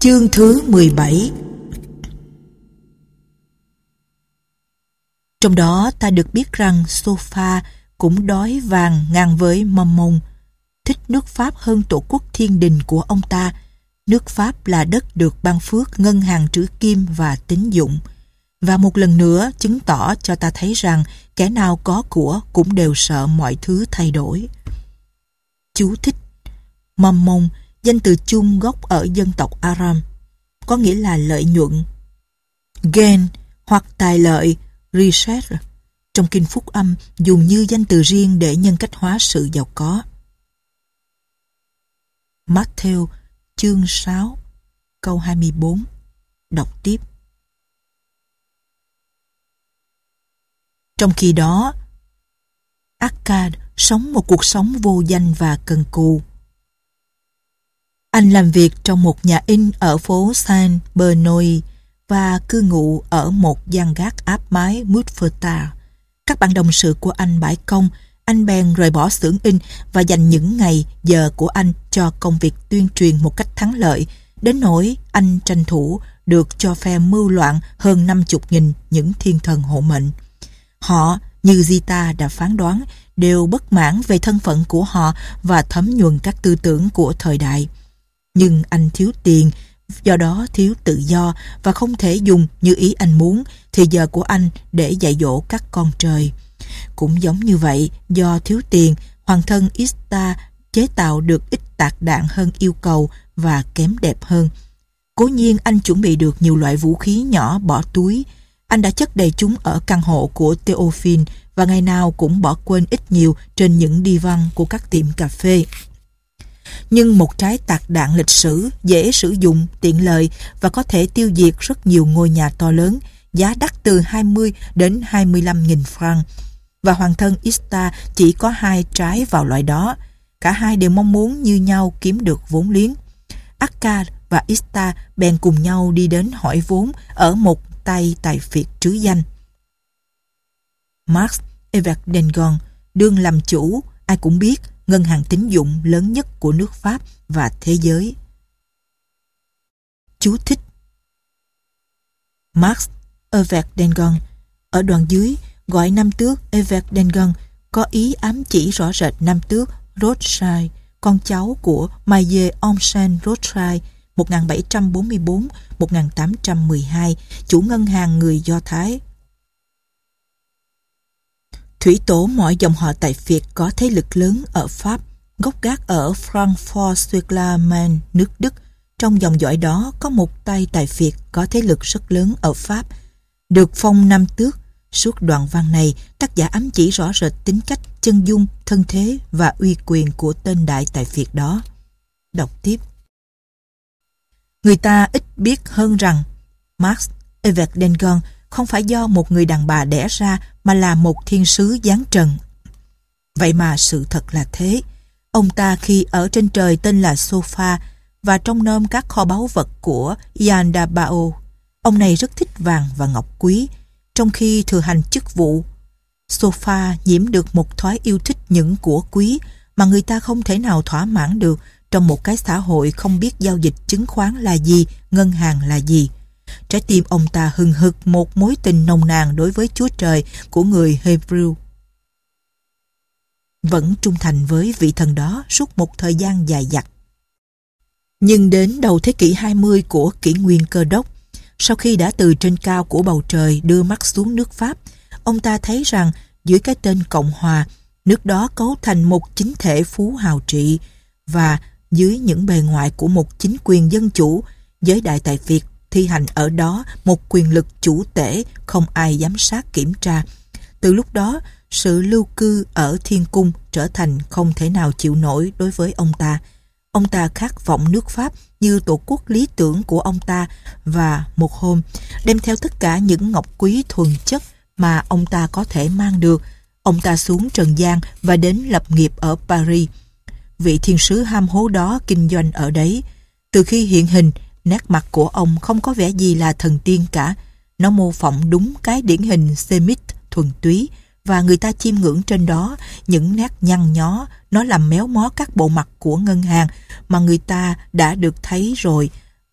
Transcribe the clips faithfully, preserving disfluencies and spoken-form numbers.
Chương thứ mười bảy. Trong đó ta được biết rằng Sofa cũng đói vàng ngang với Mammon, thích nước Pháp hơn tổ quốc thiên đình của ông ta. Nước Pháp là đất được ban phước ngân hàng trữ kim và tín dụng, và một lần nữa chứng tỏ cho ta thấy rằng kẻ nào có của cũng đều sợ mọi thứ thay đổi. Chú thích: Mammon, danh từ chung gốc ở dân tộc Aram, có nghĩa là lợi nhuận, gain hoặc tài lợi, richesse, trong kinh Phúc Âm dùng như danh từ riêng để nhân cách hóa sự giàu có. Matthew chương sáu câu hai mươi bốn. Đọc tiếp. Trong khi đó, Akkad sống một cuộc sống vô danh và cần cù. Anh làm việc trong một nhà in ở phố Saint-Benoît và cư ngụ ở một gian gác áp mái Montferrat. Các bạn đồng sự của anh bãi công, anh bèn rời bỏ xưởng in và dành những ngày giờ của anh cho công việc tuyên truyền một cách thắng lợi, đến nỗi anh tranh thủ được cho phe mưu loạn hơn năm chục nghìn những thiên thần hộ mệnh. Họ, như Zita đã phán đoán, đều bất mãn về thân phận của họ và thấm nhuần các tư tưởng của thời đại. Nhưng anh thiếu tiền, do đó thiếu tự do và không thể dùng như ý anh muốn thì giờ của anh để dạy dỗ các con trời. Cũng giống như vậy, do thiếu tiền, hoàng thân Ista chế tạo được ít tạc đạn hơn yêu cầu và kém đẹp hơn. Cố nhiên anh chuẩn bị được nhiều loại vũ khí nhỏ bỏ túi. Anh đã chất đầy chúng ở căn hộ của Théophile và ngày nào cũng bỏ quên ít nhiều trên những đi văn của các tiệm cà phê. Nhưng một trái tạc đạn lịch sử, dễ sử dụng, tiện lợi và có thể tiêu diệt rất nhiều ngôi nhà to lớn, giá đắt từ hai mươi đến hai mươi lăm nghìn franc. Và hoàng thân Ista chỉ có hai trái vào loại đó. Cả hai đều mong muốn như nhau kiếm được vốn liếng. Akkad và Ista bèn cùng nhau đi đến hỏi vốn ở một tay tài phiệt trứ danh. Marx Everdengon đương làm chủ, ai cũng biết, ngân hàng tín dụng lớn nhất của nước Pháp và thế giới. Chú thích: Marx Everdengon ở đoạn dưới gọi nam tước Everdengon có ý ám chỉ rõ rệt nam tước Rothschild, con cháu của Mayer Omsen Rothschild một nghìn bảy trăm bốn mươi tư đến một nghìn tám trăm mười hai, chủ ngân hàng người Do Thái. Thủy tổ mọi dòng họ tài phiệt có thế lực lớn ở Pháp, gốc gác ở Francfort-sur-la-Main, nước Đức. Trong dòng dõi đó có một tay tài phiệt có thế lực rất lớn ở Pháp, được phong nam tước. Suốt đoạn văn này, tác giả ám chỉ rõ rệt tính cách, chân dung, thân thế và uy quyền của tên đại tài phiệt đó. Đọc tiếp. Người ta ít biết hơn rằng Marx Everdengon không phải do một người đàn bà đẻ ra mà là một thiên sứ giáng trần. Vậy mà sự thật là thế. Ông ta khi ở trên trời tên là Sofa và trông nom các kho báu vật của Yandabao. Ông này rất thích vàng và ngọc quý. Trong khi thừa hành chức vụ, Sofa nhiễm được một thói yêu thích những của quý mà người ta không thể nào thỏa mãn được trong một cái xã hội không biết giao dịch chứng khoán là gì, ngân hàng là gì. Trái tim ông ta hừng hực một mối tình nồng nàn đối với Chúa Trời của người Hebrew, vẫn trung thành với vị thần đó suốt một thời gian dài dặt. Nhưng đến đầu thế kỷ hai mươi của kỷ nguyên Cơ Đốc, sau khi đã từ trên cao của bầu trời đưa mắt xuống nước Pháp, ông ta thấy rằng dưới cái tên Cộng Hòa, nước đó cấu thành một chính thể phú hào trị, và dưới những bề ngoài của một chính quyền dân chủ, giới đại tài phiệt thi hành ở đó một quyền lực chủ tể không ai giám sát kiểm tra. Từ lúc đó, sự lưu cư ở thiên cung trở thành không thể nào chịu nổi đối với ông ta. Ông ta khát vọng nước Pháp như tổ quốc lý tưởng của ông ta, và một hôm, đem theo tất cả những ngọc quý thuần chất mà ông ta có thể mang được, ông ta xuống trần gian và đến lập nghiệp ở Paris. Vị thiên sứ ham hố đó kinh doanh ở đấy. Từ khi hiện hình, nét mặt của ông không có vẻ gì là thần tiên cả. Nó mô phỏng đúng cái điển hình Semite thuần túy, và người ta chiêm ngưỡng trên đó những nét nhăn nhó. Nó làm méo mó các bộ mặt của ngân hàng mà người ta đã được thấy rồi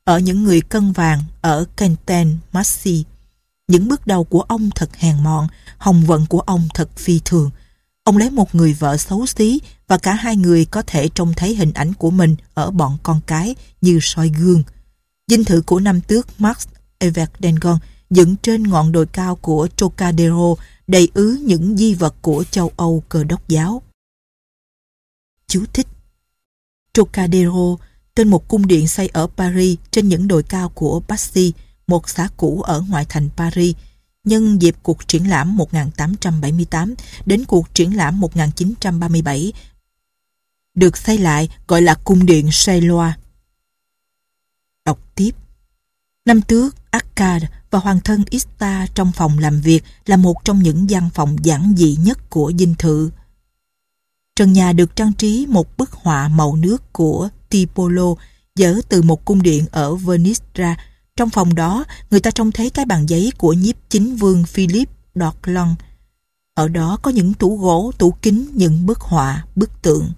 ở những người cân vàng ở Canton-Massy. Những bước đầu của ông thật hèn mọn, hồng vận của ông thật phi thường. Ông lấy một người vợ xấu xí và cả hai người có thể trông thấy hình ảnh của mình ở bọn con cái như soi gương. Dinh thự của nam tước Max Everdengon dựng trên ngọn đồi cao của Trocadero đầy ứ những di vật của châu Âu Cơ đốc giáo. Chú thích: Trocadero, tên một cung điện xây ở Paris trên những đồi cao của Passy, một xã cũ ở ngoại thành Paris, nhân dịp cuộc triển lãm một nghìn tám trăm bảy mươi tám đến cuộc triển lãm một nghìn chín trăm ba mươi bảy, được xây lại gọi là cung điện Charleroi. Đọc tiếp: Nam tước Arcade và hoàng thân Ista trong phòng làm việc là một trong những văn phòng giản dị nhất của dinh thự. Trần nhà được trang trí một bức họa màu nước của Tiepolo dỡ từ một cung điện ở Venice ra. Trong phòng đó, người ta trông thấy cái bàn giấy của nhiếp chính vương Philip d'Orléans. Ở đó có những tủ gỗ, tủ kính, những bức họa, bức tượng.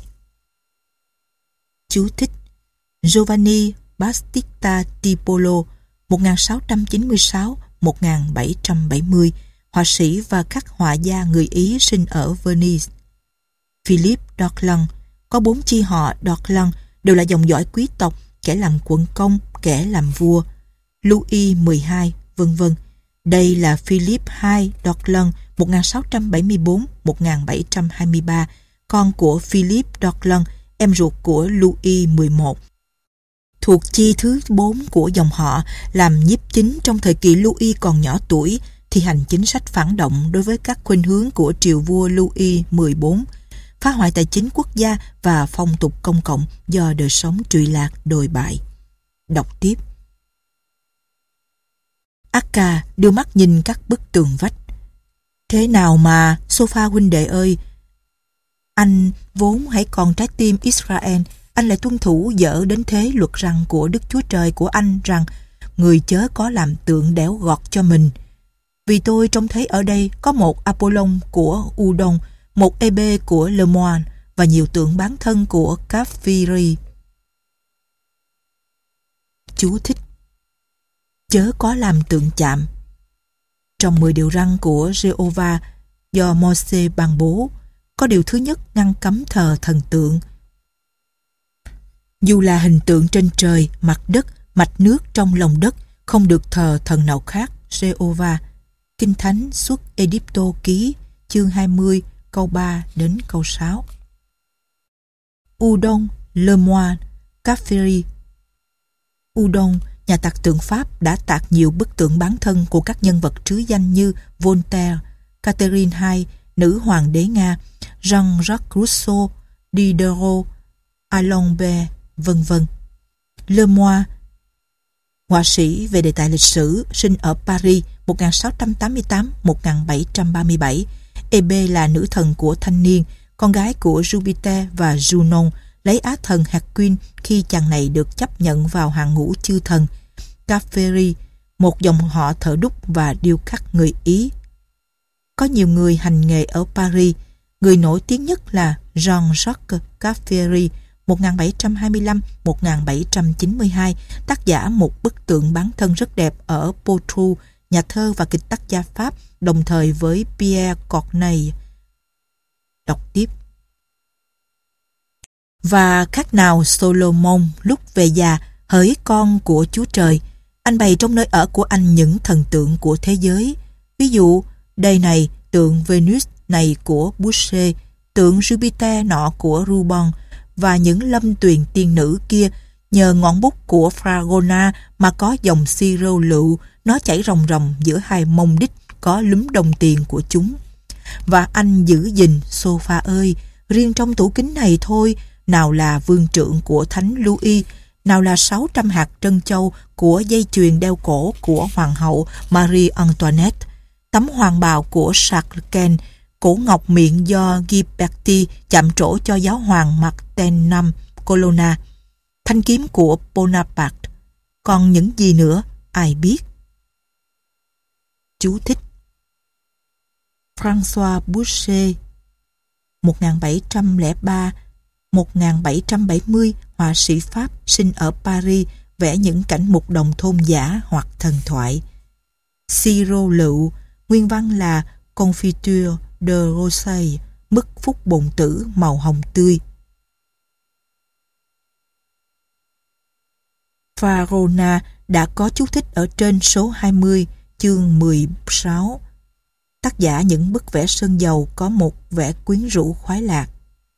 Chú thích: Giovanni Battista Tiepolo, một nghìn sáu trăm chín mươi sáu đến một nghìn bảy trăm bảy mươi, họa sĩ và khắc họa gia người Ý sinh ở Venice. Philip d'Orléans, có bốn chi họ d'Orléans, đều là dòng dõi quý tộc, kẻ làm quận công, kẻ làm vua. Louis mười hai, vân vân. Đây là Philip đệ nhị d'Orléans, một nghìn sáu trăm bảy mươi tư đến một nghìn bảy trăm hai mươi ba, con của Philip d'Orléans, em ruột của Louis mười một. Thuộc chi thứ bốn của dòng họ, làm nhiếp chính trong thời kỳ Louis còn nhỏ tuổi, thi hành chính sách phản động đối với các khuynh hướng của triều vua Louis mười bốn, phá hoại tài chính quốc gia và phong tục công cộng do đời sống trụy lạc đồi bại. Đọc tiếp: Akka đưa mắt nhìn các bức tường vách. Thế nào mà, Sofa huynh đệ ơi, anh vốn hãy còn trái tim Israel, anh lại tuân thủ dở đến thế luật rằng của Đức Chúa Trời của anh rằng người chớ có làm tượng đẽo gọt cho mình. Vì tôi trông thấy ở đây có một Apollon của Udon, một Ebe của Lemoine và nhiều tượng bán thân của Caphiri. Chú thích: Chớ có làm tượng chạm. Trong mười điều răn của Jehovah do Môi-se ban bố, có điều thứ nhất ngăn cấm thờ thần tượng. Dù là hình tượng trên trời, mặt đất, mạch nước trong lòng đất, không được thờ thần nào khác, Jehovah. Kinh Thánh xuất Ê-díp-tô ký, chương hai mươi, câu ba đến câu sáu. Udon, Lemoine, Caphiri. Udon, nhà tạc tượng Pháp, đã tạc nhiều bức tượng bán thân của các nhân vật trứ danh như Voltaire, Catherine đệ nhị, nữ hoàng đế Nga, Jean-Jacques Rousseau, Diderot, Alembert, vân vân. Lemoine, họa sĩ về đề tài lịch sử, sinh ở Paris một nghìn sáu trăm tám mươi tám đến một nghìn bảy trăm ba mươi bảy. Ebe là nữ thần của thanh niên, con gái của Jupiter và Junon, lấy á thần Hercule khi chàng này được chấp nhận vào hàng ngũ chư thần. Caphiri, một dòng họ thợ đúc và điêu khắc người Ý. Có nhiều người hành nghề ở Paris, người nổi tiếng nhất là Jean-Jacques Caphiri, một nghìn bảy trăm hai mươi lăm đến một nghìn bảy trăm chín mươi hai, tác giả một bức tượng bán thân rất đẹp ở Poitou, nhà thơ và kịch tác gia Pháp, đồng thời với Pierre Corneille. Đọc tiếp: Và khác nào Solomon lúc về già, hỡi con của Chúa Trời, anh bày trong nơi ở của anh những thần tượng của thế giới. Ví dụ, đây này, tượng Venus này của Boucher, tượng Jupiter nọ của Rubens, và những lâm tuyền tiên nữ kia, nhờ ngọn bút của Fragona mà có dòng siro lựu, nó chảy ròng ròng giữa hai mông đích có lúm đồng tiền của chúng. Và anh giữ gìn, Sofa ơi, riêng trong tủ kính này thôi, nào là vương trượng của Thánh Louis, nào là sáu trăm hạt trân châu của dây chuyền đeo cổ của Hoàng hậu Marie Antoinette, tấm hoàng bào của Charles Quint, cổ ngọc miệng do Ghiberti chạm trổ cho giáo hoàng Martin năm Colonna, thanh kiếm của Bonaparte. Còn những gì nữa, ai biết? Chú thích: François Boucher, một nghìn bảy trăm lẻ ba đến một nghìn bảy trăm bảy mươi, họa sĩ Pháp, sinh ở Paris vẽ những cảnh mục đồng thôn giả hoặc thần thoại. Siro lựu, nguyên văn là Confiture de Rosée, mứt phúc bồn tử màu hồng tươi. Varona đã có chú thích ở trên số hai mươi, chương mười sáu. Tác giả những bức vẽ sơn dầu có một vẻ quyến rũ khoái lạc.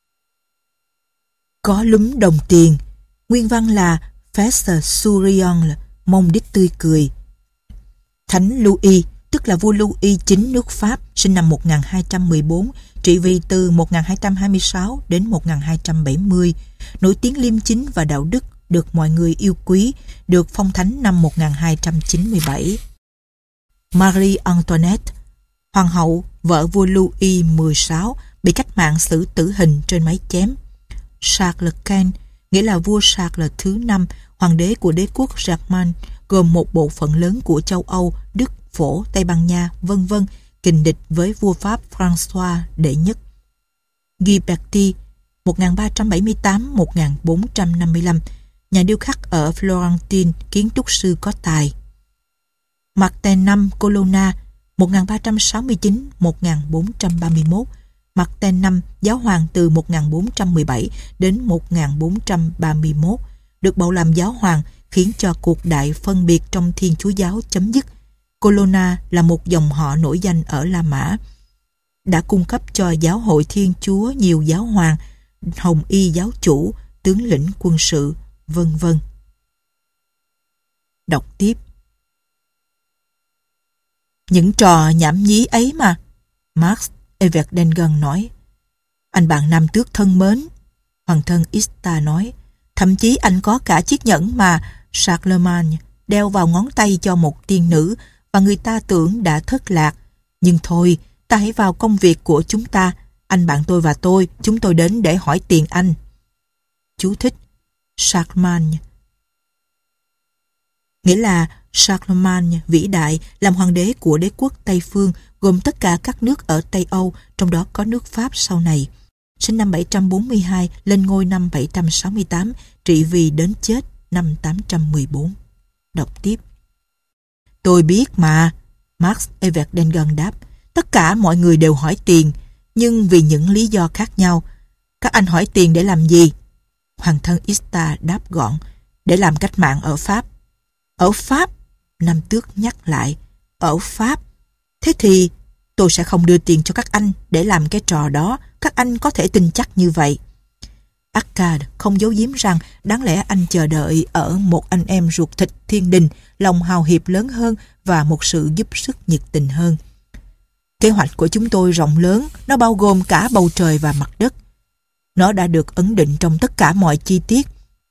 Có lúm đồng tiền, nguyên văn là Feste souriant, mông đít tươi cười. Thánh Louis, tức là vua Louis chín nước Pháp, sinh năm một nghìn hai trăm mười bốn, trị vì từ một nghìn hai trăm hai mươi sáu đến một nghìn hai trăm bảy mươi, nổi tiếng liêm chính và đạo đức, được mọi người yêu quý, được phong thánh năm một nghìn hai trăm chín mươi bảy. Marie Antoinette, hoàng hậu, vợ vua Louis mười sáu, bị cách mạng xử tử hình trên máy chém. Charles Quint, nghĩa là vua Charles thứ năm, hoàng đế của đế quốc Germain, gồm một bộ phận lớn của châu Âu, Đức, Phổ, Tây Ban Nha, vân vân, kình địch với vua Pháp François đệ nhất. Ghiberti, một nghìn ba trăm bảy mươi tám đến một nghìn bốn trăm năm mươi lăm, nhà điêu khắc ở Florentine, kiến trúc sư có tài. Martin năm Colonna, một nghìn ba trăm sáu mươi chín đến một nghìn bốn trăm ba mươi mốt, Martin năm giáo hoàng từ một nghìn bốn trăm mười bảy đến một nghìn bốn trăm ba mươi mốt, được bầu làm giáo hoàng khiến cho cuộc đại phân biệt trong Thiên Chúa giáo chấm dứt. Colonna là một dòng họ nổi danh ở La Mã, đã cung cấp cho giáo hội Thiên Chúa nhiều giáo hoàng, hồng y giáo chủ, tướng lĩnh quân sự, vân vân. Đọc tiếp. Những trò nhảm nhí ấy mà, Max Everdengen nói. Anh bạn nam tước thân mến, hoàng thân Ista nói, thậm chí anh có cả chiếc nhẫn mà Charlemagne đeo vào ngón tay cho một tiên nữ và người ta tưởng đã thất lạc. Nhưng thôi, ta hãy vào công việc của chúng ta. Anh bạn tôi và tôi, chúng tôi đến để hỏi tiền anh. Chú thích: Charlemagne nghĩa là Charlemagne vĩ đại, làm hoàng đế của đế quốc Tây Phương, gồm tất cả các nước ở Tây Âu, trong đó có nước Pháp sau này. Sinh năm bảy trăm bốn mươi hai, lên ngôi năm bảy trăm sáu mươi tám, trị vì đến chết năm tám trăm mười bốn. Đọc tiếp. Tôi biết mà, Max Everdengen đáp, tất cả mọi người đều hỏi tiền, nhưng vì những lý do khác nhau. Các anh hỏi tiền để làm gì? Hoàng thân Ista đáp gọn, để làm cách mạng ở Pháp. Ở Pháp? Nam tước nhắc lại, ở Pháp. Thế thì tôi sẽ không đưa tiền cho các anh để làm cái trò đó, các anh có thể tin chắc như vậy. Arcade không giấu giếm rằng đáng lẽ anh chờ đợi ở một anh em ruột thịt thiên đình, lòng hào hiệp lớn hơn và một sự giúp sức nhiệt tình hơn. Kế hoạch của chúng tôi rộng lớn, nó bao gồm cả bầu trời và mặt đất. Nó đã được ấn định trong tất cả mọi chi tiết.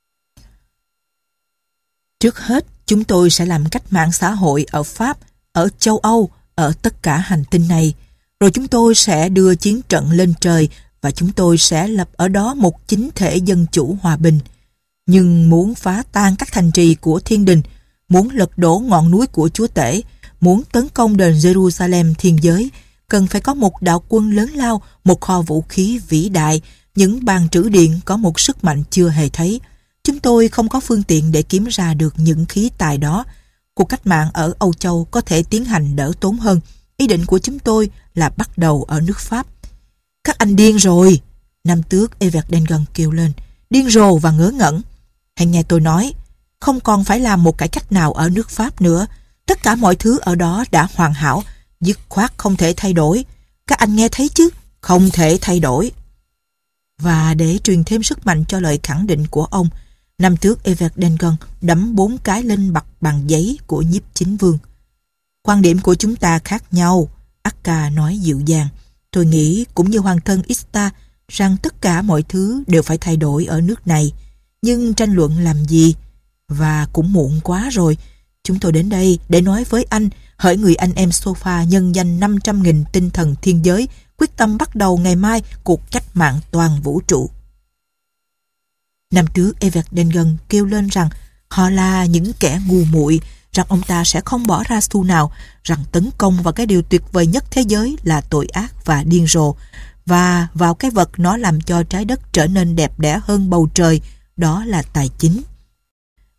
Trước hết, chúng tôi sẽ làm cách mạng xã hội ở Pháp, ở châu Âu, ở tất cả hành tinh này. Rồi chúng tôi sẽ đưa chiến trận lên trời và chúng tôi sẽ lập ở đó một chính thể dân chủ hòa bình. Nhưng muốn phá tan các thành trì của thiên đình, muốn lật đổ ngọn núi của Chúa Tể, muốn tấn công đền Jerusalem thiên giới, cần phải có một đạo quân lớn lao, một kho vũ khí vĩ đại, những bàn trữ điện có một sức mạnh chưa hề thấy. Chúng tôi không có phương tiện để kiếm ra được những khí tài đó. Cuộc cách mạng ở Âu Châu có thể tiến hành đỡ tốn hơn. Ý định của chúng tôi là bắt đầu ở nước Pháp. Các anh điên rồi! Nam tước Everdengen kêu lên. Điên rồ và ngớ ngẩn. Hãy nghe tôi nói, không còn phải làm một cải cách nào ở nước Pháp nữa. Tất cả mọi thứ ở đó đã hoàn hảo, dứt khoát không thể thay đổi. Các anh nghe thấy chứ? Không thể thay đổi. Và để truyền thêm sức mạnh cho lời khẳng định của ông, Nam tước Everdengen đấm bốn cái lên mặt bằng giấy của nhiếp chính vương. Quan điểm của chúng ta khác nhau, Akka nói dịu dàng. Tôi nghĩ cũng như hoàng thân Ista rằng tất cả mọi thứ đều phải thay đổi ở nước này. Nhưng tranh luận làm gì? Và cũng muộn quá rồi. Chúng tôi đến đây để nói với anh, hỡi người anh em sofa nhân danh năm trăm nghìn tinh thần thiên giới, quyết tâm bắt đầu ngày mai cuộc cách mạng toàn vũ trụ. Nam tước Everdengen kêu lên rằng họ là những kẻ ngu muội, rằng ông ta sẽ không bỏ ra xu nào, rằng tấn công vào cái điều tuyệt vời nhất thế giới là tội ác và điên rồ, và vào cái vật nó làm cho trái đất trở nên đẹp đẽ hơn bầu trời, đó là tài chính.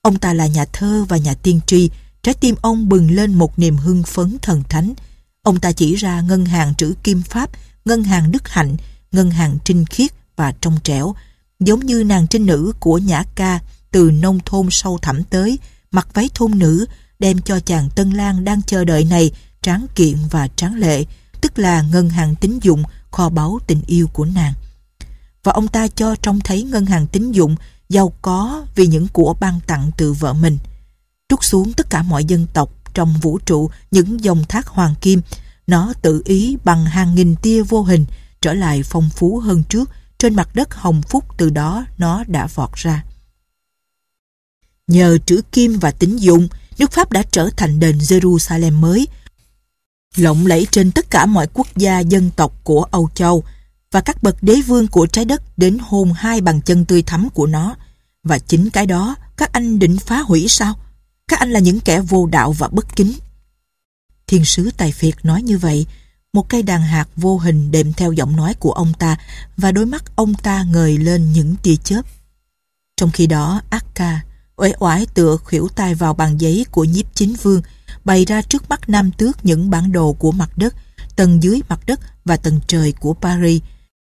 Ông ta là nhà thơ và nhà tiên tri. Trái tim ông bừng lên một niềm hưng phấn thần thánh. Ông ta chỉ ra ngân hàng trữ kim Pháp, ngân hàng đức hạnh, ngân hàng trinh khiết và trong trẻo, giống như nàng trinh nữ của Nhã Ca từ nông thôn sâu thẳm tới, mặc váy thôn nữ, đem cho chàng tân lang đang chờ đợi này tráng kiện và tráng lệ, tức là ngân hàng tín dụng, kho báu tình yêu của nàng. Và ông ta cho trông thấy ngân hàng tín dụng giàu có vì những của ban tặng từ vợ mình. Trút xuống tất cả mọi dân tộc trong vũ trụ những dòng thác hoàng kim, nó tự ý bằng hàng nghìn tia vô hình trở lại phong phú hơn trước trên mặt đất hồng phúc từ đó nó đã vọt ra. Nhờ trữ kim và tín dụng, nước Pháp đã trở thành đền Jerusalem mới, lộng lẫy trên tất cả mọi quốc gia dân tộc của Âu Châu, và các bậc đế vương của trái đất đến hôn hai bàn chân tươi thắm của nó. Và chính cái đó các anh định phá hủy sao? Các anh là những kẻ vô đạo và bất kính. Thiên sứ Tài Phiệt nói như vậy. Một cây đàn hạt vô hình đệm theo giọng nói của ông ta, và đôi mắt ông ta ngời lên những tia chớp. Trong khi đó, Akka uể oải tựa khuỷu tay vào bàn giấy của nhiếp chính vương, bày ra trước mắt Nam Tước những bản đồ của mặt đất, tầng dưới mặt đất và tầng trời của Paris.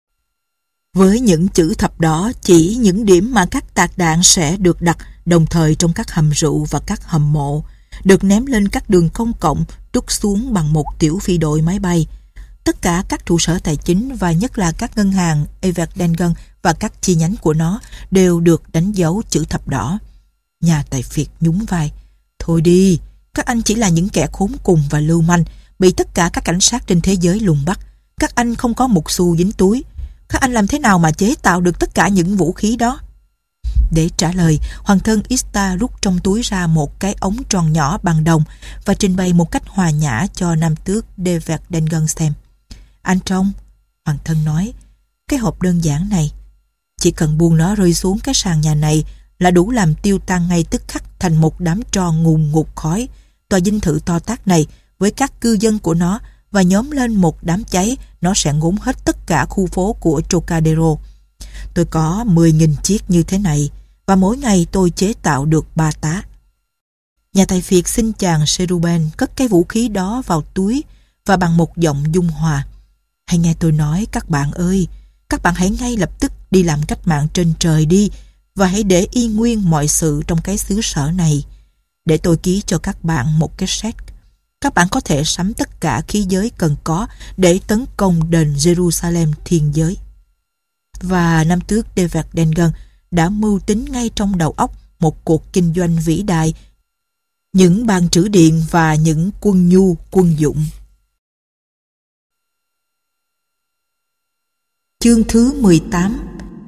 Với những chữ thập đỏ chỉ những điểm mà các tạc đạn sẽ được đặt đồng thời trong các hầm rượu và các hầm mộ, được ném lên các đường công cộng, trút xuống bằng một tiểu phi đội máy bay. Tất cả các trụ sở tài chính và nhất là các ngân hàng Everdengen và các chi nhánh của nó đều được đánh dấu chữ thập đỏ. Nhà tài phiệt nhún vai. Thôi đi, các anh chỉ là những kẻ khốn cùng và lưu manh, bị tất cả các cảnh sát trên thế giới lùng bắt. Các anh không có một xu dính túi. Các anh làm thế nào mà chế tạo được tất cả những vũ khí đó? Để trả lời, hoàng thân Ista rút trong túi ra một cái ống tròn nhỏ bằng đồng và trình bày một cách hòa nhã cho Nam Tước de Verdengen xem. Anh trông, hoàng thân nói, cái hộp đơn giản này, chỉ cần buông nó rơi xuống cái sàn nhà này là đủ làm tiêu tan ngay tức khắc thành một đám tro ngùn ngụt khói. Tòa dinh thự to tát này với các cư dân của nó và nhóm lên một đám cháy, nó sẽ ngốn hết tất cả khu phố của Trocadero. Tôi có mười nghìn chiếc như thế này và mỗi ngày tôi chế tạo được ba tá. Nhà tài phiệt xin chàng Cherubin cất cái vũ khí đó vào túi và bằng một giọng dung hòa. Hãy nghe tôi nói các bạn ơi, các bạn hãy ngay lập tức đi làm cách mạng trên trời đi và hãy để y nguyên mọi sự trong cái xứ sở này. Để tôi ký cho các bạn một cái séc. Các bạn có thể sắm tất cả khí giới cần có để tấn công đền Jerusalem thiên giới. Và Nam Tước de Verdengen đã mưu tính ngay trong đầu óc một cuộc kinh doanh vĩ đại, những bàn trữ điện và những quân nhu quân dụng. Chương thứ mười tám.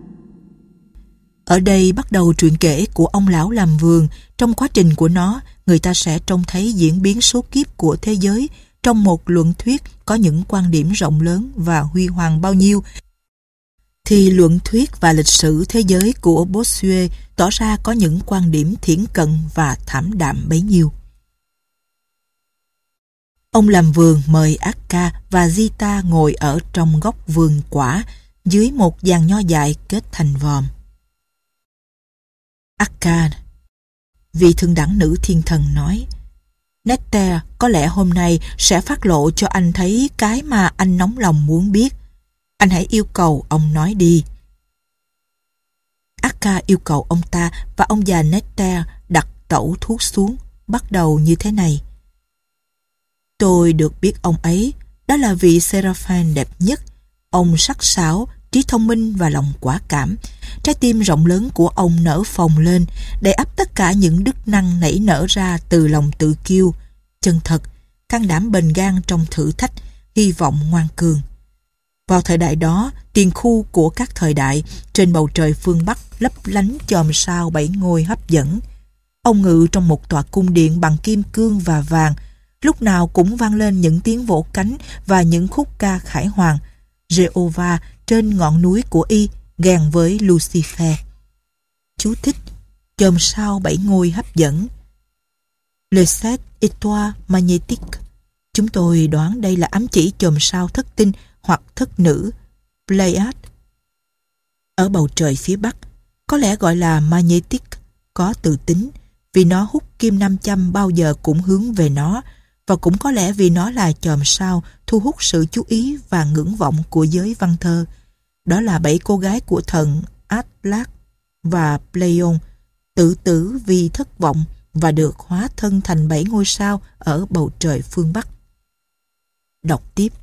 Ở đây bắt đầu truyện kể của ông lão làm vườn. Trong quá trình của nó, người ta sẽ trông thấy diễn biến số kiếp của thế giới trong một luận thuyết có những quan điểm rộng lớn và huy hoàng bao nhiêu, thì luận thuyết và lịch sử thế giới của Bossuet tỏ ra có những quan điểm thiển cận và thảm đạm bấy nhiêu. Ông làm vườn mời Akka và Zita ngồi ở trong góc vườn quả dưới một giàn nho dại kết thành vòm. Akka, vị thượng đẳng nữ thiên thần nói, Nectar có lẽ hôm nay sẽ phát lộ cho anh thấy cái mà anh nóng lòng muốn biết. Anh hãy yêu cầu ông nói đi. Akka yêu cầu ông ta và ông già Nectar đặt tẩu thuốc xuống, bắt đầu như thế này. Tôi được biết ông ấy, đó là vị Seraphim đẹp nhất. Ông sắc sảo, trí thông minh và lòng quả cảm. Trái tim rộng lớn của ông nở phồng lên, đầy ắp tất cả những đức năng nảy nở ra từ lòng tự kiêu, chân thật, can đảm bền gan trong thử thách, hy vọng ngoan cường. Vào thời đại đó, tiền khu của các thời đại, trên bầu trời phương Bắc lấp lánh chòm sao bảy ngôi hấp dẫn. Ông ngự trong một tòa cung điện bằng kim cương và vàng, lúc nào cũng vang lên những tiếng vỗ cánh và những khúc ca khải hoàng. Jehovah trên ngọn núi của y gàn với Lucifer. Chú thích: chòm sao bảy ngôi hấp dẫn. Les sept étoiles magnétiques. Chúng tôi đoán đây là ám chỉ chòm sao thất tinh hoặc thất nữ, Pleiad. Ở bầu trời phía Bắc, có lẽ gọi là magnetic, có từ tính, vì nó hút kim nam châm bao giờ cũng hướng về nó, và cũng có lẽ vì nó là chòm sao thu hút sự chú ý và ngưỡng vọng của giới văn thơ. Đó là bảy cô gái của thần Atlas và Pleione, tự tử vì thất vọng và được hóa thân thành bảy ngôi sao ở bầu trời phương Bắc. Đọc tiếp.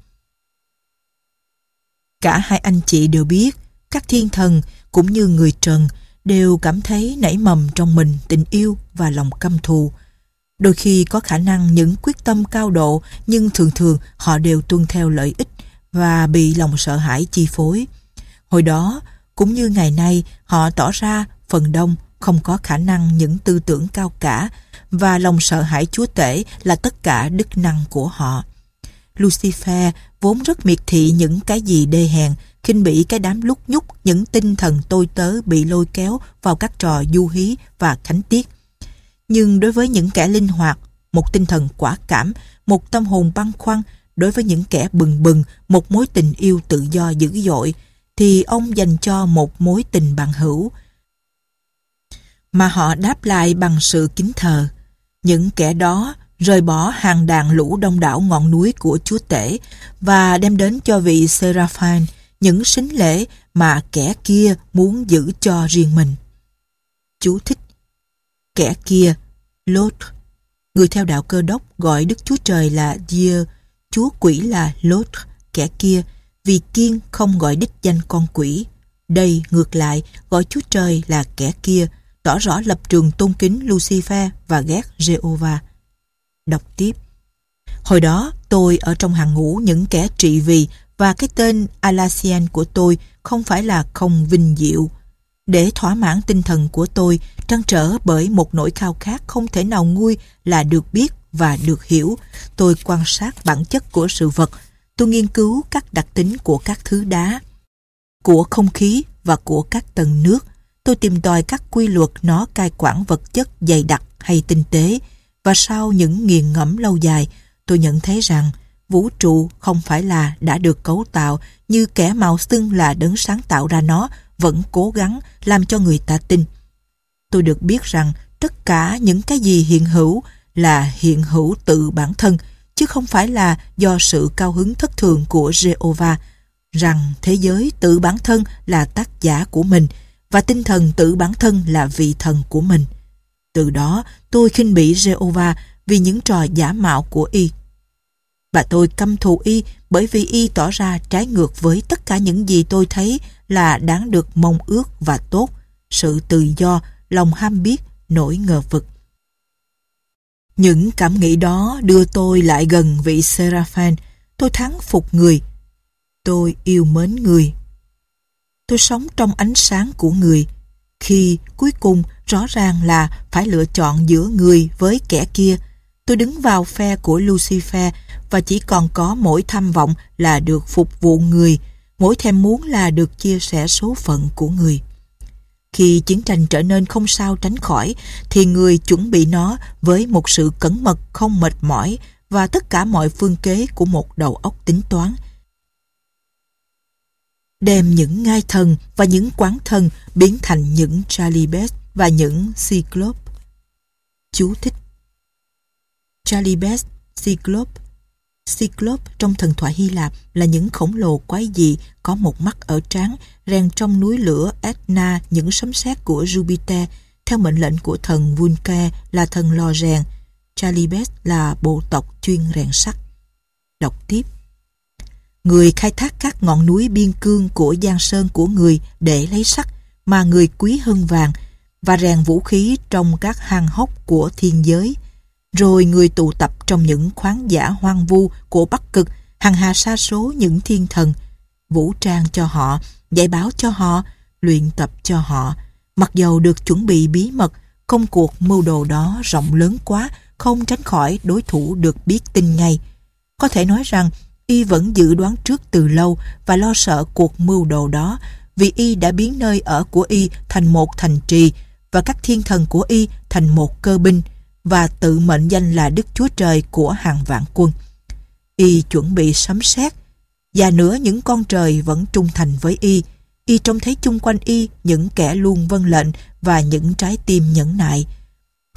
Cả hai anh chị đều biết, các thiên thần cũng như người trần đều cảm thấy nảy mầm trong mình tình yêu và lòng căm thù. Đôi khi có khả năng những quyết tâm cao độ, nhưng thường thường họ đều tuân theo lợi ích và bị lòng sợ hãi chi phối. Hồi đó, cũng như ngày nay, họ tỏ ra phần đông không có khả năng những tư tưởng cao cả, và lòng sợ hãi chúa tể là tất cả đức năng của họ. Lucifer vốn rất miệt thị những cái gì đê hèn, khinh bỉ cái đám lúc nhúc những tinh thần tôi tớ bị lôi kéo vào các trò du hí và khánh tiết. Nhưng đối với những kẻ linh hoạt, một tinh thần quả cảm, một tâm hồn băn khoăn, đối với những kẻ bừng bừng, một mối tình yêu tự do dữ dội, thì ông dành cho một mối tình bằng hữu, mà họ đáp lại bằng sự kính thờ. Những kẻ đó rời bỏ hàng đàn lũ đông đảo ngọn núi của chúa tể và đem đến cho vị Seraphim những sính lễ mà kẻ kia muốn giữ cho riêng mình. Chú thích: kẻ kia, Lot. Người theo đạo Cơ Đốc gọi Đức Chúa Trời là Dieu, chúa quỷ là Lot, kẻ kia, vì Kiên không gọi đích danh con quỷ. Đây, ngược lại, gọi Chúa Trời là kẻ kia, tỏ rõ lập trường tôn kính Lucifer và ghét Jehovah. Đọc tiếp. Hồi đó, tôi ở trong hàng ngũ những kẻ trị vì, và cái tên Alasian của tôi không phải là không vinh diệu. Để thỏa mãn tinh thần của tôi, trăn trở bởi một nỗi khao khát không thể nào nguôi là được biết và được hiểu, tôi quan sát bản chất của sự vật. Tôi nghiên cứu các đặc tính của các thứ đá, của không khí và của các tầng nước. Tôi tìm tòi các quy luật nó cai quản vật chất dày đặc hay tinh tế, và sau những nghiền ngẫm lâu dài, tôi nhận thấy rằng vũ trụ không phải là đã được cấu tạo như kẻ mạo xưng là đấng sáng tạo ra nó vẫn cố gắng làm cho người ta tin. Tôi được biết rằng tất cả những cái gì hiện hữu là hiện hữu tự bản thân, chứ không phải là do sự cao hứng thất thường của Jehovah, rằng thế giới tự bản thân là tác giả của mình, và tinh thần tự bản thân là vị thần của mình. Từ đó, tôi khinh bỉ Jehovah vì những trò giả mạo của y. Và tôi căm thù y bởi vì y tỏ ra trái ngược với tất cả những gì tôi thấy là đáng được mong ước và tốt: sự tự do, lòng ham biết, nỗi ngờ vực. Những cảm nghĩ đó đưa tôi lại gần vị Seraphim. Tôi thán phục người. Tôi yêu mến người. Tôi sống trong ánh sáng của người. Khi cuối cùng rõ ràng là phải lựa chọn giữa người với kẻ kia, tôi đứng vào phe của Lucifer và chỉ còn có mỗi tham vọng là được phục vụ người, mỗi thèm muốn là được chia sẻ số phận của người. Khi chiến tranh trở nên không sao tránh khỏi, thì người chuẩn bị nó với một sự cẩn mật không mệt mỏi và tất cả mọi phương kế của một đầu óc tính toán. Đem những ngai thần và những quán thần biến thành những Chalybes và những Cyclope. Chú thích: Chalybes, Cyclope. Cyclope trong thần thoại Hy Lạp là những khổng lồ quái dị có một mắt ở trán, rèn trong núi lửa Etna những sấm sét của Jupiter theo mệnh lệnh của thần Vulcan là thần lò rèn. Chalybes là bộ tộc chuyên rèn sắt. Đọc tiếp. Người khai thác các ngọn núi biên cương của giang sơn của người để lấy sắt mà người quý hơn vàng, và rèn vũ khí trong các hang hốc của thiên giới. Rồi người tụ tập trong những khoáng dã hoang vu của Bắc Cực hằng hà sa số những thiên thần, vũ trang cho họ, dạy bảo cho họ, luyện tập cho họ. Mặc dầu được chuẩn bị bí mật, công cuộc mưu đồ đó rộng lớn quá, không tránh khỏi đối thủ được biết tin ngay. Có thể nói rằng y vẫn dự đoán trước từ lâu và lo sợ cuộc mưu đồ đó, vì y đã biến nơi ở của y thành một thành trì và các thiên thần của y thành một cơ binh, và tự mệnh danh là Đức Chúa Trời của hàng vạn quân. Y chuẩn bị sấm sét, và nữa những con trời vẫn trung thành với y. Y trông thấy chung quanh y những kẻ luôn vâng lệnh và những trái tim nhẫn nại.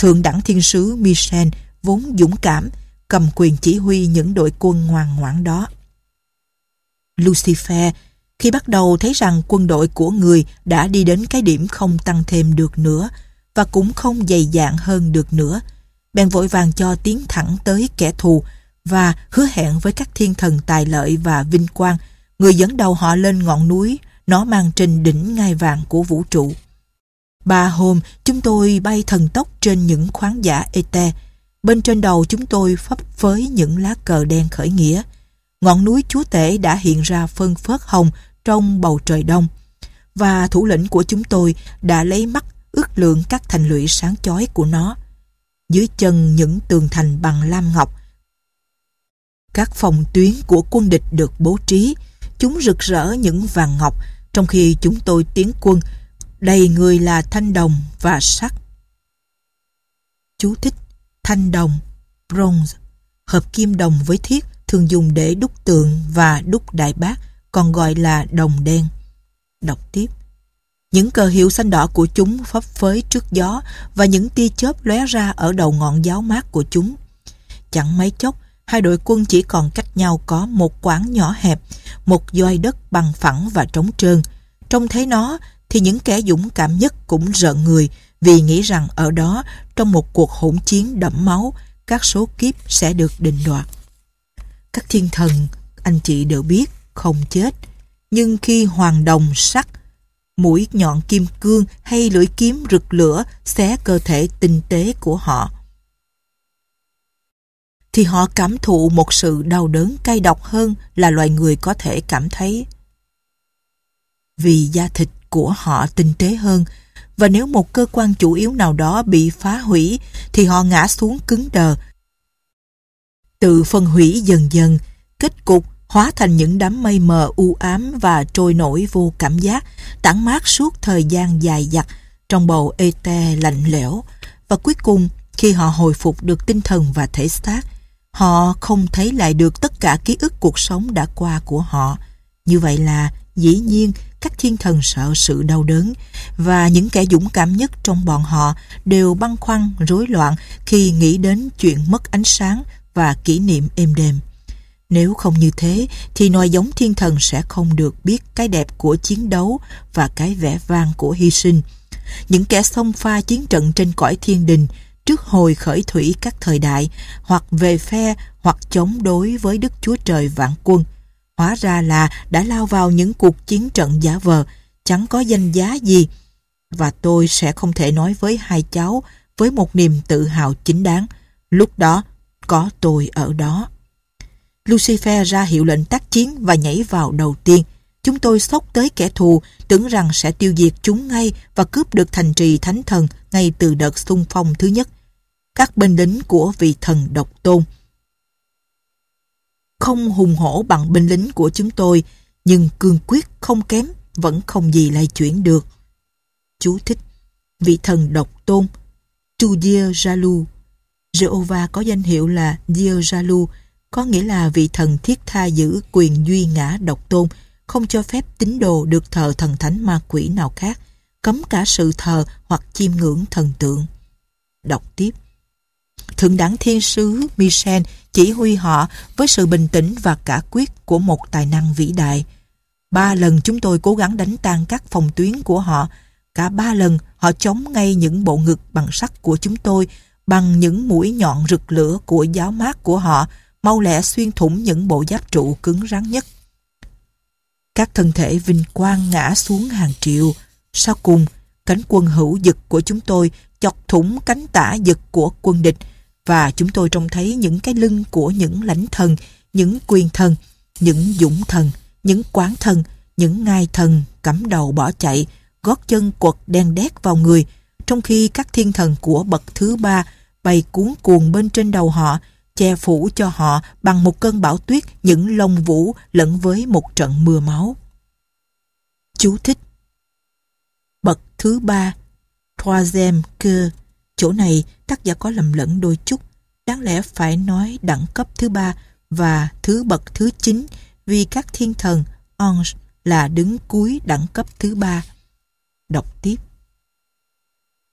Thượng đẳng thiên sứ Michel vốn dũng cảm, cầm quyền chỉ huy những đội quân ngoan ngoãn đó. Lucifer, khi bắt đầu thấy rằng quân đội của người đã đi đến cái điểm không tăng thêm được nữa và cũng không dày dạn hơn được nữa, bèn vội vàng cho tiến thẳng tới kẻ thù và hứa hẹn với các thiên thần tài lợi và vinh quang, người dẫn đầu họ lên ngọn núi nó mang trên đỉnh ngai vàng của vũ trụ. Ba hôm chúng tôi bay thần tốc trên những khoáng giả ete. Bên trên đầu chúng tôi phấp phới những lá cờ đen khởi nghĩa. Ngọn núi chúa tể đã hiện ra phân phớt hồng trong bầu trời đông, và thủ lĩnh của chúng tôi đã lấy mắt ước lượng các thành lũy sáng chói của nó. Dưới chân những tường thành bằng lam ngọc, các phòng tuyến của quân địch được bố trí, chúng rực rỡ những vàng ngọc, trong khi chúng tôi tiến quân, đầy người là thanh đồng và sắt. Chú thích: thanh đồng, bronze, hợp kim đồng với thiết, thường dùng để đúc tượng và đúc đại bác, còn gọi là đồng đen. Đọc tiếp. Những cờ hiệu xanh đỏ của chúng phấp phới trước gió, và những tia chớp lóe ra ở đầu ngọn giáo mát của chúng. Chẳng mấy chốc, hai đội quân chỉ còn cách nhau có một quãng nhỏ hẹp, một doi đất bằng phẳng và trống trơn. Trông thấy nó thì những kẻ dũng cảm nhất cũng rợn người, vì nghĩ rằng ở đó, trong một cuộc hỗn chiến đẫm máu, các số kiếp sẽ được định đoạt. Các thiên thần, anh chị đều biết, không chết. Nhưng khi hoàng đồng sắt, mũi nhọn kim cương hay lưỡi kiếm rực lửa xé cơ thể tinh tế của họ, thì họ cảm thụ một sự đau đớn cay độc hơn là loài người có thể cảm thấy. Vì da thịt của họ tinh tế hơn, và nếu một cơ quan chủ yếu nào đó bị phá hủy thì họ ngã xuống cứng đờ, tự phân hủy dần dần, kết cục hóa thành những đám mây mờ u ám và trôi nổi vô cảm giác, tản mát suốt thời gian dài dặt trong bầu ete lạnh lẽo. Và cuối cùng, khi họ hồi phục được tinh thần và thể xác, họ không thấy lại được tất cả ký ức cuộc sống đã qua của họ. Như vậy là, dĩ nhiên, các thiên thần sợ sự đau đớn, và những kẻ dũng cảm nhất trong bọn họ đều băn khoăn, rối loạn khi nghĩ đến chuyện mất ánh sáng và kỷ niệm êm đềm. Nếu không như thế, thì nòi giống thiên thần sẽ không được biết cái đẹp của chiến đấu và cái vẻ vang của hy sinh. Những kẻ xông pha chiến trận trên cõi thiên đình trước hồi khởi thủy các thời đại, hoặc về phe hoặc chống đối với Đức Chúa Trời vạn quân, hóa ra là đã lao vào những cuộc chiến trận giả vờ, chẳng có danh giá gì. Và tôi sẽ không thể nói với hai cháu với một niềm tự hào chính đáng: lúc đó có tôi ở đó. Lucifer ra hiệu lệnh tác chiến và nhảy vào đầu tiên. Chúng tôi xốc tới kẻ thù, tưởng rằng sẽ tiêu diệt chúng ngay và cướp được thành trì thánh thần ngay từ đợt xung phong thứ nhất. Các binh lính của vị thần độc tôn không hùng hổ bằng binh lính của chúng tôi, nhưng cương quyết không kém, vẫn không gì lay chuyển được. Chú thích: vị thần độc tôn, Tu Dieu Jaloux. Jehovah có danh hiệu là Dieu Jaloux, có nghĩa là vị thần thiết tha giữ quyền duy ngã độc tôn, không cho phép tín đồ được thờ thần thánh ma quỷ nào khác, cấm cả sự thờ hoặc chiêm ngưỡng thần tượng. Đọc tiếp. Thượng đẳng thiên sứ Michel chỉ huy họ với sự bình tĩnh và cả quyết của một tài năng vĩ đại. Ba lần chúng tôi cố gắng đánh tan các phòng tuyến của họ. Cả ba lần họ chống ngay những bộ ngực bằng sắt của chúng tôi bằng những mũi nhọn rực lửa của giáo mát của họ, mau lẹ xuyên thủng những bộ giáp trụ cứng rắn nhất. Các thân thể vinh quang ngã xuống hàng triệu. Sau cùng, cánh quân hữu dực của chúng tôi chọc thủng cánh tả dực của quân địch, và chúng tôi trông thấy những cái lưng của những lãnh thần, những quyền thần, những dũng thần, những quán thần, những ngai thần cắm đầu bỏ chạy, gót chân quật đen đét vào người, trong khi các thiên thần của bậc thứ ba bay cuốn cuồng bên trên đầu họ, che phủ cho họ bằng một cơn bão tuyết những lông vũ lẫn với một trận mưa máu. Chú thích: bậc thứ ba, troisième que. Chỗ này tác giả có lầm lẫn đôi chút, đáng lẽ phải nói đẳng cấp thứ ba và thứ bậc thứ chín, vì các thiên thần ange là đứng cuối đẳng cấp thứ ba. Đọc tiếp.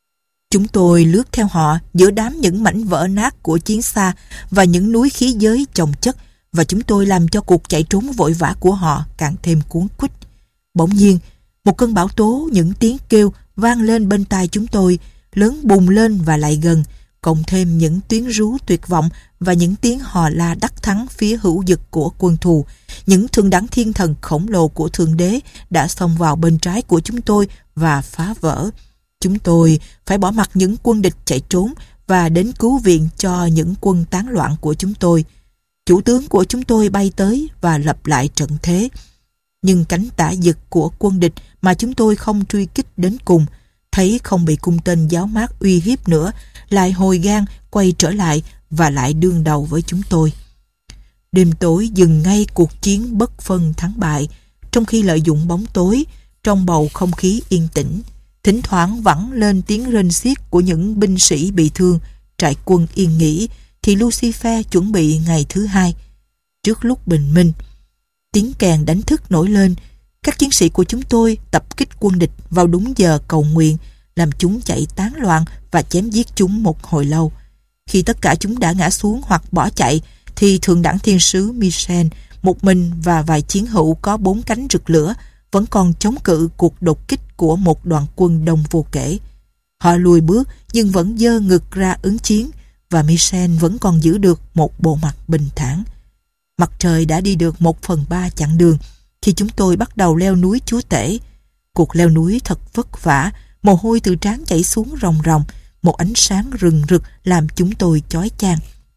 Chúng tôi lướt theo họ giữa đám những mảnh vỡ nát của chiến xa và những núi khí giới chồng chất, và chúng tôi làm cho cuộc chạy trốn vội vã của họ càng thêm cuốn quýt. Bỗng nhiên, một cơn bão tố những tiếng kêu vang lên bên tai chúng tôi, lớn bùng lên và lại gần, cộng thêm những tiếng rú tuyệt vọng và những tiếng hò la đắc thắng phía hữu dực của quân thù. Những thượng đẳng thiên thần khổng lồ của Thượng Đế đã xông vào bên trái của chúng tôi và phá vỡ. Chúng tôi phải bỏ mặc những quân địch chạy trốn và đến cứu viện cho những quân tán loạn của chúng tôi. Chủ tướng của chúng tôi bay tới và lập lại trận thế. Nhưng cánh tả dực của quân địch mà chúng tôi không truy kích đến cùng, thấy không bị cung tên giáo mát uy hiếp nữa, lại hồi gan quay trở lại và lại đương đầu với chúng tôi. Đêm tối dừng ngay cuộc chiến bất phân thắng bại, trong khi lợi dụng bóng tối, trong bầu không khí yên tĩnh, thỉnh thoảng vẳng lên tiếng rên xiết của những binh sĩ bị thương. Trại quân yên nghỉ thì Lucifer chuẩn bị ngày thứ hai. Trước lúc bình minh, tiếng kèn đánh thức nổi lên. Các chiến sĩ của chúng tôi tập kích quân địch vào đúng giờ cầu nguyện, làm chúng chạy tán loạn và chém giết chúng một hồi lâu. Khi tất cả chúng đã ngã xuống hoặc bỏ chạy, thì thượng đẳng thiên sứ Michel, một mình và vài chiến hữu có bốn cánh rực lửa, vẫn còn chống cự cuộc đột kích của một đoàn quân đông vô kể. Họ lùi bước nhưng vẫn giơ ngực ra ứng chiến, và Michel vẫn còn giữ được một bộ mặt bình thản. Mặt trời đã đi được một phần ba chặng đường khi chúng tôi bắt đầu leo núi Chúa Tể. Cuộc leo núi thật vất vả, mồ hôi từ trán chảy xuống ròng ròng, một ánh sáng rừng rực làm chúng tôi chói chang.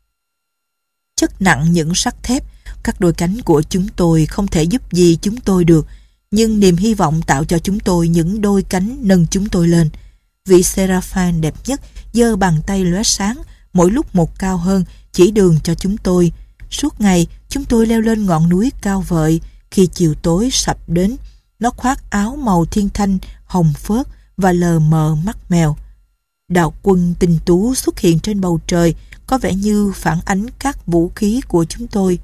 Chất nặng những sắt thép, các đôi cánh của chúng tôi không thể giúp gì chúng tôi được, nhưng niềm hy vọng tạo cho chúng tôi những đôi cánh nâng chúng tôi lên. Vị Seraphim đẹp nhất giơ bàn tay lóe sáng, mỗi lúc một cao hơn, chỉ đường cho chúng tôi. Suốt ngày, chúng tôi leo lên ngọn núi cao vợi. Khi chiều tối sập đến, nó khoác áo màu thiên thanh, hồng phớt và lờ mờ mắt mèo. Đạo quân tinh tú xuất hiện trên bầu trời, có vẻ như phản ánh các vũ khí của chúng tôi.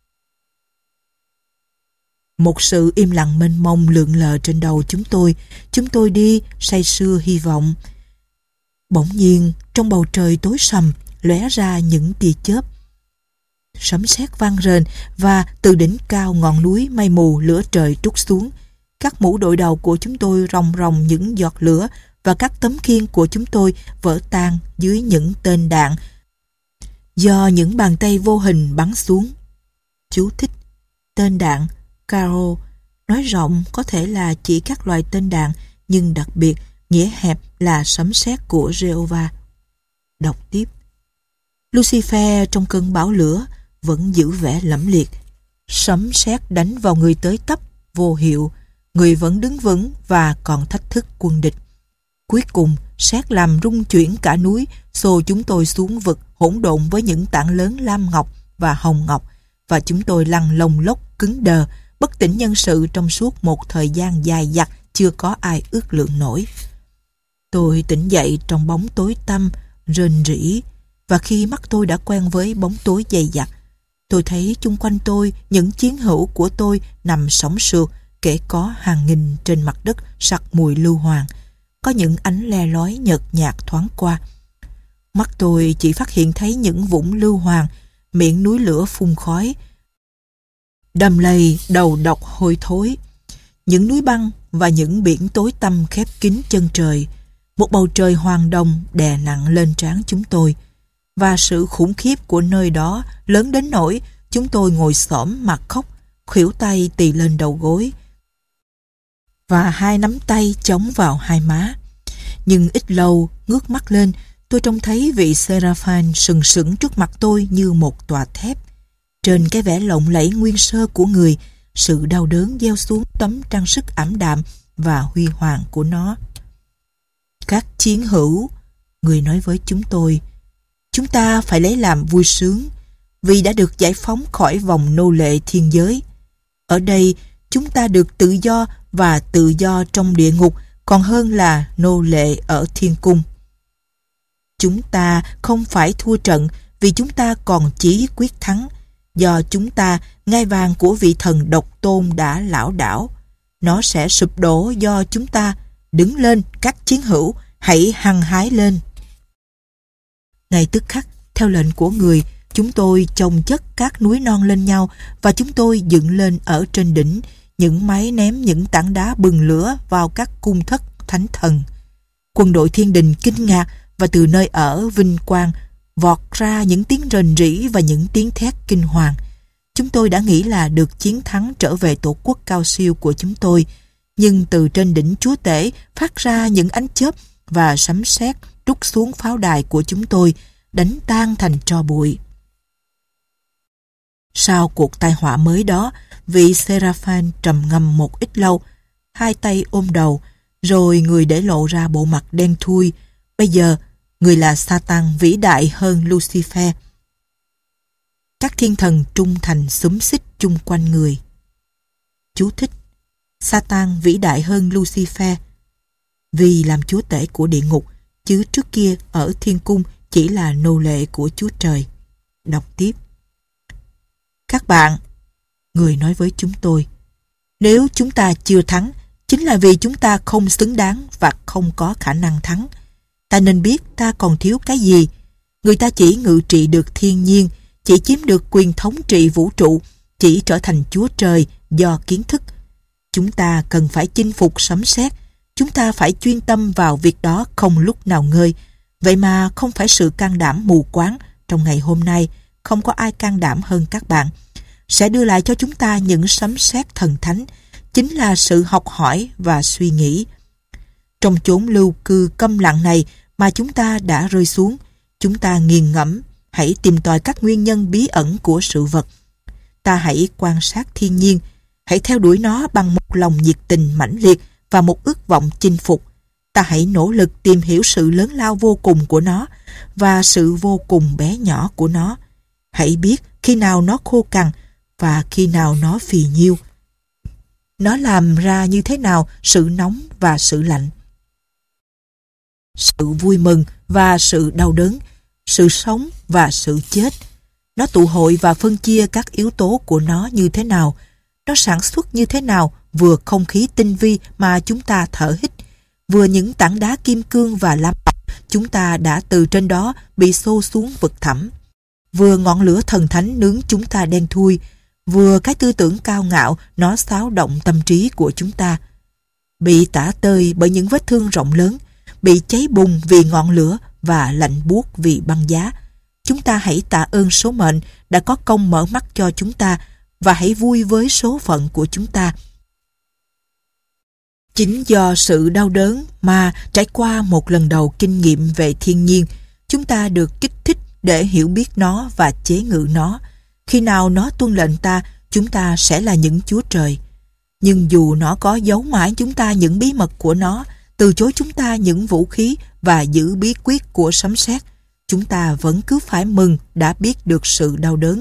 Một sự im lặng mênh mông lượn lờ trên đầu chúng tôi. Chúng tôi đi say sưa hy vọng. Bỗng nhiên, trong bầu trời tối sầm, lóe ra những tia chớp. Sấm sét vang rền và từ đỉnh cao ngọn núi mây mù lửa trời trút xuống. Các mũ đội đầu của chúng tôi ròng ròng những giọt lửa và các tấm khiên của chúng tôi vỡ tan dưới những tên đạn do những bàn tay vô hình bắn xuống. Chú thích: tên đạn Caro, nói rộng có thể là chỉ các loại tên đạn, nhưng đặc biệt nghĩa hẹp là sấm sét của Jehovah. Đọc tiếp. Lucifer trong cơn bão lửa vẫn giữ vẻ lẫm liệt. Sấm sét đánh vào người tới tấp, vô hiệu. Người vẫn đứng vững và còn thách thức quân địch. Cuối cùng, sét làm rung chuyển cả núi, xô chúng tôi xuống vực hỗn độn với những tảng lớn lam ngọc và hồng ngọc, và chúng tôi lăn lông lốc cứng đờ, bất tỉnh nhân sự trong suốt một thời gian dài dặt chưa có ai ước lượng nổi. Tôi tỉnh dậy trong bóng tối tăm, rền rĩ, và khi mắt tôi đã quen với bóng tối dày dặt, tôi thấy chung quanh tôi những chiến hữu của tôi nằm sõng sượt, kể có hàng nghìn trên mặt đất sặc mùi lưu hoàng. Có những ánh le lói nhợt nhạt thoáng qua. Mắt tôi chỉ phát hiện thấy những vũng lưu hoàng, miệng núi lửa phun khói, đầm lầy đầu độc hôi thối, những núi băng và những biển tối tăm khép kín chân trời. Một bầu trời hoàng đồng đè nặng lên trán chúng tôi, và sự khủng khiếp của nơi đó lớn đến nỗi chúng tôi ngồi xổm mặt khóc, khuỷu tay tì lên đầu gối và hai nắm tay chống vào hai má. Nhưng ít lâu, ngước mắt lên, tôi trông thấy vị Seraphim sừng sững trước mặt tôi như một tòa thép. Trên cái vẻ lộng lẫy nguyên sơ của người, sự đau đớn gieo xuống tấm trang sức ảm đạm và huy hoàng của nó. Các chiến hữu, người nói với chúng tôi, chúng ta phải lấy làm vui sướng vì đã được giải phóng khỏi vòng nô lệ thiên giới. Ở đây, chúng ta được tự do, và tự do trong địa ngục còn hơn là nô lệ ở thiên cung. Chúng ta không phải thua trận vì chúng ta còn chí quyết thắng. Do chúng ta, ngai vàng của vị thần độc tôn đã lảo đảo. Nó sẽ sụp đổ do chúng ta. Đứng lên các chiến hữu, hãy hăng hái lên. Ngay tức khắc, theo lệnh của người, chúng tôi chồng chất các núi non lên nhau và chúng tôi dựng lên ở trên đỉnh những máy ném những tảng đá bừng lửa vào các cung thất thánh thần. Quân đội thiên đình kinh ngạc và từ nơi ở vinh quang vọt ra những tiếng rền rĩ và những tiếng thét kinh hoàng. Chúng tôi đã nghĩ là được chiến thắng trở về tổ quốc cao siêu của chúng tôi, nhưng từ trên đỉnh Chúa Tể phát ra những ánh chớp và sấm sét trút xuống pháo đài của chúng tôi, đánh tan thành tro bụi. Sau cuộc tai họa mới đó, vị Seraphim trầm ngâm một ít lâu, hai tay ôm đầu, rồi người để lộ ra bộ mặt đen thui. Bây giờ, người là Satan vĩ đại hơn Lucifer. Các thiên thần trung thành xúm xít chung quanh người. Chú thích: Satan vĩ đại hơn Lucifer vì làm chúa tể của địa ngục, chứ trước kia ở thiên cung chỉ là nô lệ của Chúa Trời. Đọc tiếp. Các bạn, người nói với chúng tôi, nếu chúng ta chưa thắng, chính là vì chúng ta không xứng đáng và không có khả năng thắng. Ta nên biết ta còn thiếu cái gì. Người ta chỉ ngự trị được thiên nhiên, chỉ chiếm được quyền thống trị vũ trụ, chỉ trở thành Chúa Trời do kiến thức. Chúng ta cần phải chinh phục sấm sét. Chúng ta phải chuyên tâm vào việc đó không lúc nào ngơi. Vậy mà không phải sự can đảm mù quáng. Trong ngày hôm nay, không có ai can đảm hơn các bạn. Sẽ đưa lại cho chúng ta những sấm sét thần thánh, chính là sự học hỏi và suy nghĩ. Trong chốn lưu cư câm lặng này mà chúng ta đã rơi xuống, chúng ta nghiền ngẫm, hãy tìm tòi các nguyên nhân bí ẩn của sự vật. Ta hãy quan sát thiên nhiên, hãy theo đuổi nó bằng một lòng nhiệt tình mãnh liệt và một ước vọng chinh phục. Ta hãy nỗ lực tìm hiểu sự lớn lao vô cùng của nó và sự vô cùng bé nhỏ của nó. Hãy biết khi nào nó khô cằn và khi nào nó phì nhiêu. Nó làm ra như thế nào sự nóng và sự lạnh, sự vui mừng và sự đau đớn, sự sống và sự chết. Nó tụ hội và phân chia các yếu tố của nó như thế nào. Nó sản xuất như thế nào vừa không khí tinh vi mà chúng ta thở hít, vừa những tảng đá kim cương và lam bọc chúng ta đã từ trên đó bị xô xuống vực thẳm, vừa ngọn lửa thần thánh nướng chúng ta đen thui, vừa cái tư tưởng cao ngạo nó xáo động tâm trí của chúng ta. Bị tả tơi bởi những vết thương rộng lớn, bị cháy bùng vì ngọn lửa và lạnh buốt vì băng giá. Chúng ta hãy tạ ơn số mệnh đã có công mở mắt cho chúng ta và hãy vui với số phận của chúng ta. Chính do sự đau đớn mà trải qua một lần đầu kinh nghiệm về thiên nhiên, chúng ta được kích thích để hiểu biết nó và chế ngự nó. Khi nào nó tuân lệnh ta, chúng ta sẽ là những chúa trời. Nhưng dù nó có giấu mãi chúng ta những bí mật của nó, từ chối chúng ta những vũ khí và giữ bí quyết của sấm sét, chúng ta vẫn cứ phải mừng đã biết được sự đau đớn.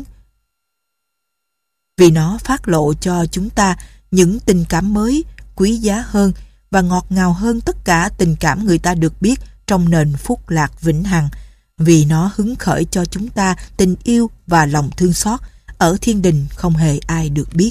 Vì nó phát lộ cho chúng ta những tình cảm mới, quý giá hơn và ngọt ngào hơn tất cả tình cảm người ta được biết trong nền phúc lạc vĩnh hằng. Vì nó hứng khởi cho chúng ta tình yêu và lòng thương xót, ở thiên đình không hề ai được biết.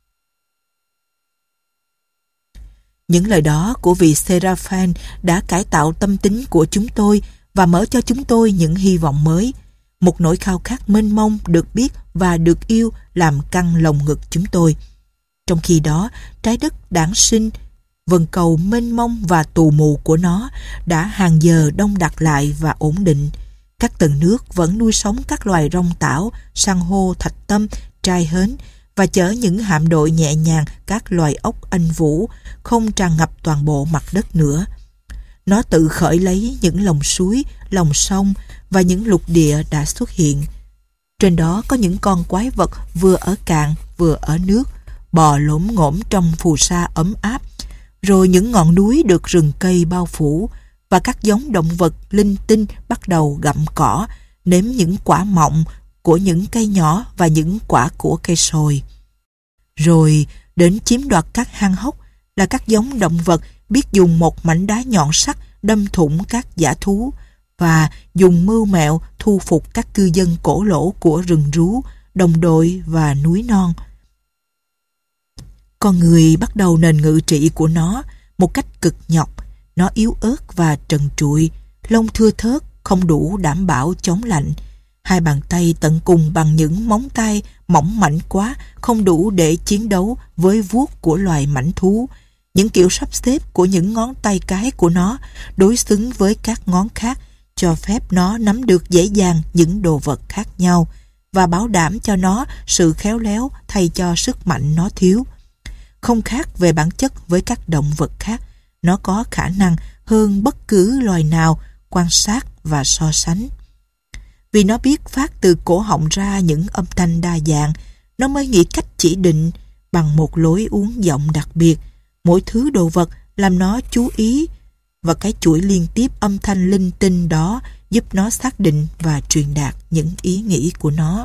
Những lời đó của vị Seraphim đã cải tạo tâm tính của chúng tôi và mở cho chúng tôi những hy vọng mới. Một nỗi khao khát mênh mông được biết và được yêu làm căng lồng ngực chúng tôi. Trong khi đó, trái đất đản sinh, vần cầu mênh mông và tù mù của nó đã hàng giờ đông đặc lại và ổn định. Các tầng nước vẫn nuôi sống các loài rong tảo, san hô, thạch tâm, trai hến và chở những hạm đội nhẹ nhàng các loài ốc anh vũ, không tràn ngập toàn bộ mặt đất nữa. Nó tự khởi lấy những lòng suối, lòng sông và những lục địa đã xuất hiện. Trên đó có những con quái vật vừa ở cạn vừa ở nước, bò lổm ngổm trong phù sa ấm áp, rồi những ngọn núi được rừng cây bao phủ, và các giống động vật linh tinh bắt đầu gặm cỏ, nếm những quả mọng của những cây nhỏ và những quả của cây sồi. Rồi đến chiếm đoạt các hang hốc là các giống động vật biết dùng một mảnh đá nhọn sắc đâm thủng các dã thú và dùng mưu mẹo thu phục các cư dân cổ lỗ của rừng rú, đồng đội và núi non. Con người bắt đầu nền ngự trị của nó một cách cực nhọc, Nó yếu ớt và trần trụi, lông thưa thớt, không đủ đảm bảo chống lạnh. Hai bàn tay tận cùng bằng những móng tay mỏng mảnh quá, không đủ để chiến đấu với vuốt của loài mãnh thú. Những kiểu sắp xếp của những ngón tay cái của nó đối xứng với các ngón khác, cho phép nó nắm được dễ dàng những đồ vật khác nhau và bảo đảm cho nó sự khéo léo thay cho sức mạnh nó thiếu. Không khác về bản chất với các động vật khác, nó có khả năng hơn bất cứ loài nào quan sát và so sánh. Vì nó biết phát từ cổ họng ra những âm thanh đa dạng, nó mới nghĩ cách chỉ định bằng một lối uốn giọng đặc biệt mỗi thứ đồ vật làm nó chú ý, và cái chuỗi liên tiếp âm thanh linh tinh đó giúp nó xác định và truyền đạt những ý nghĩ của nó.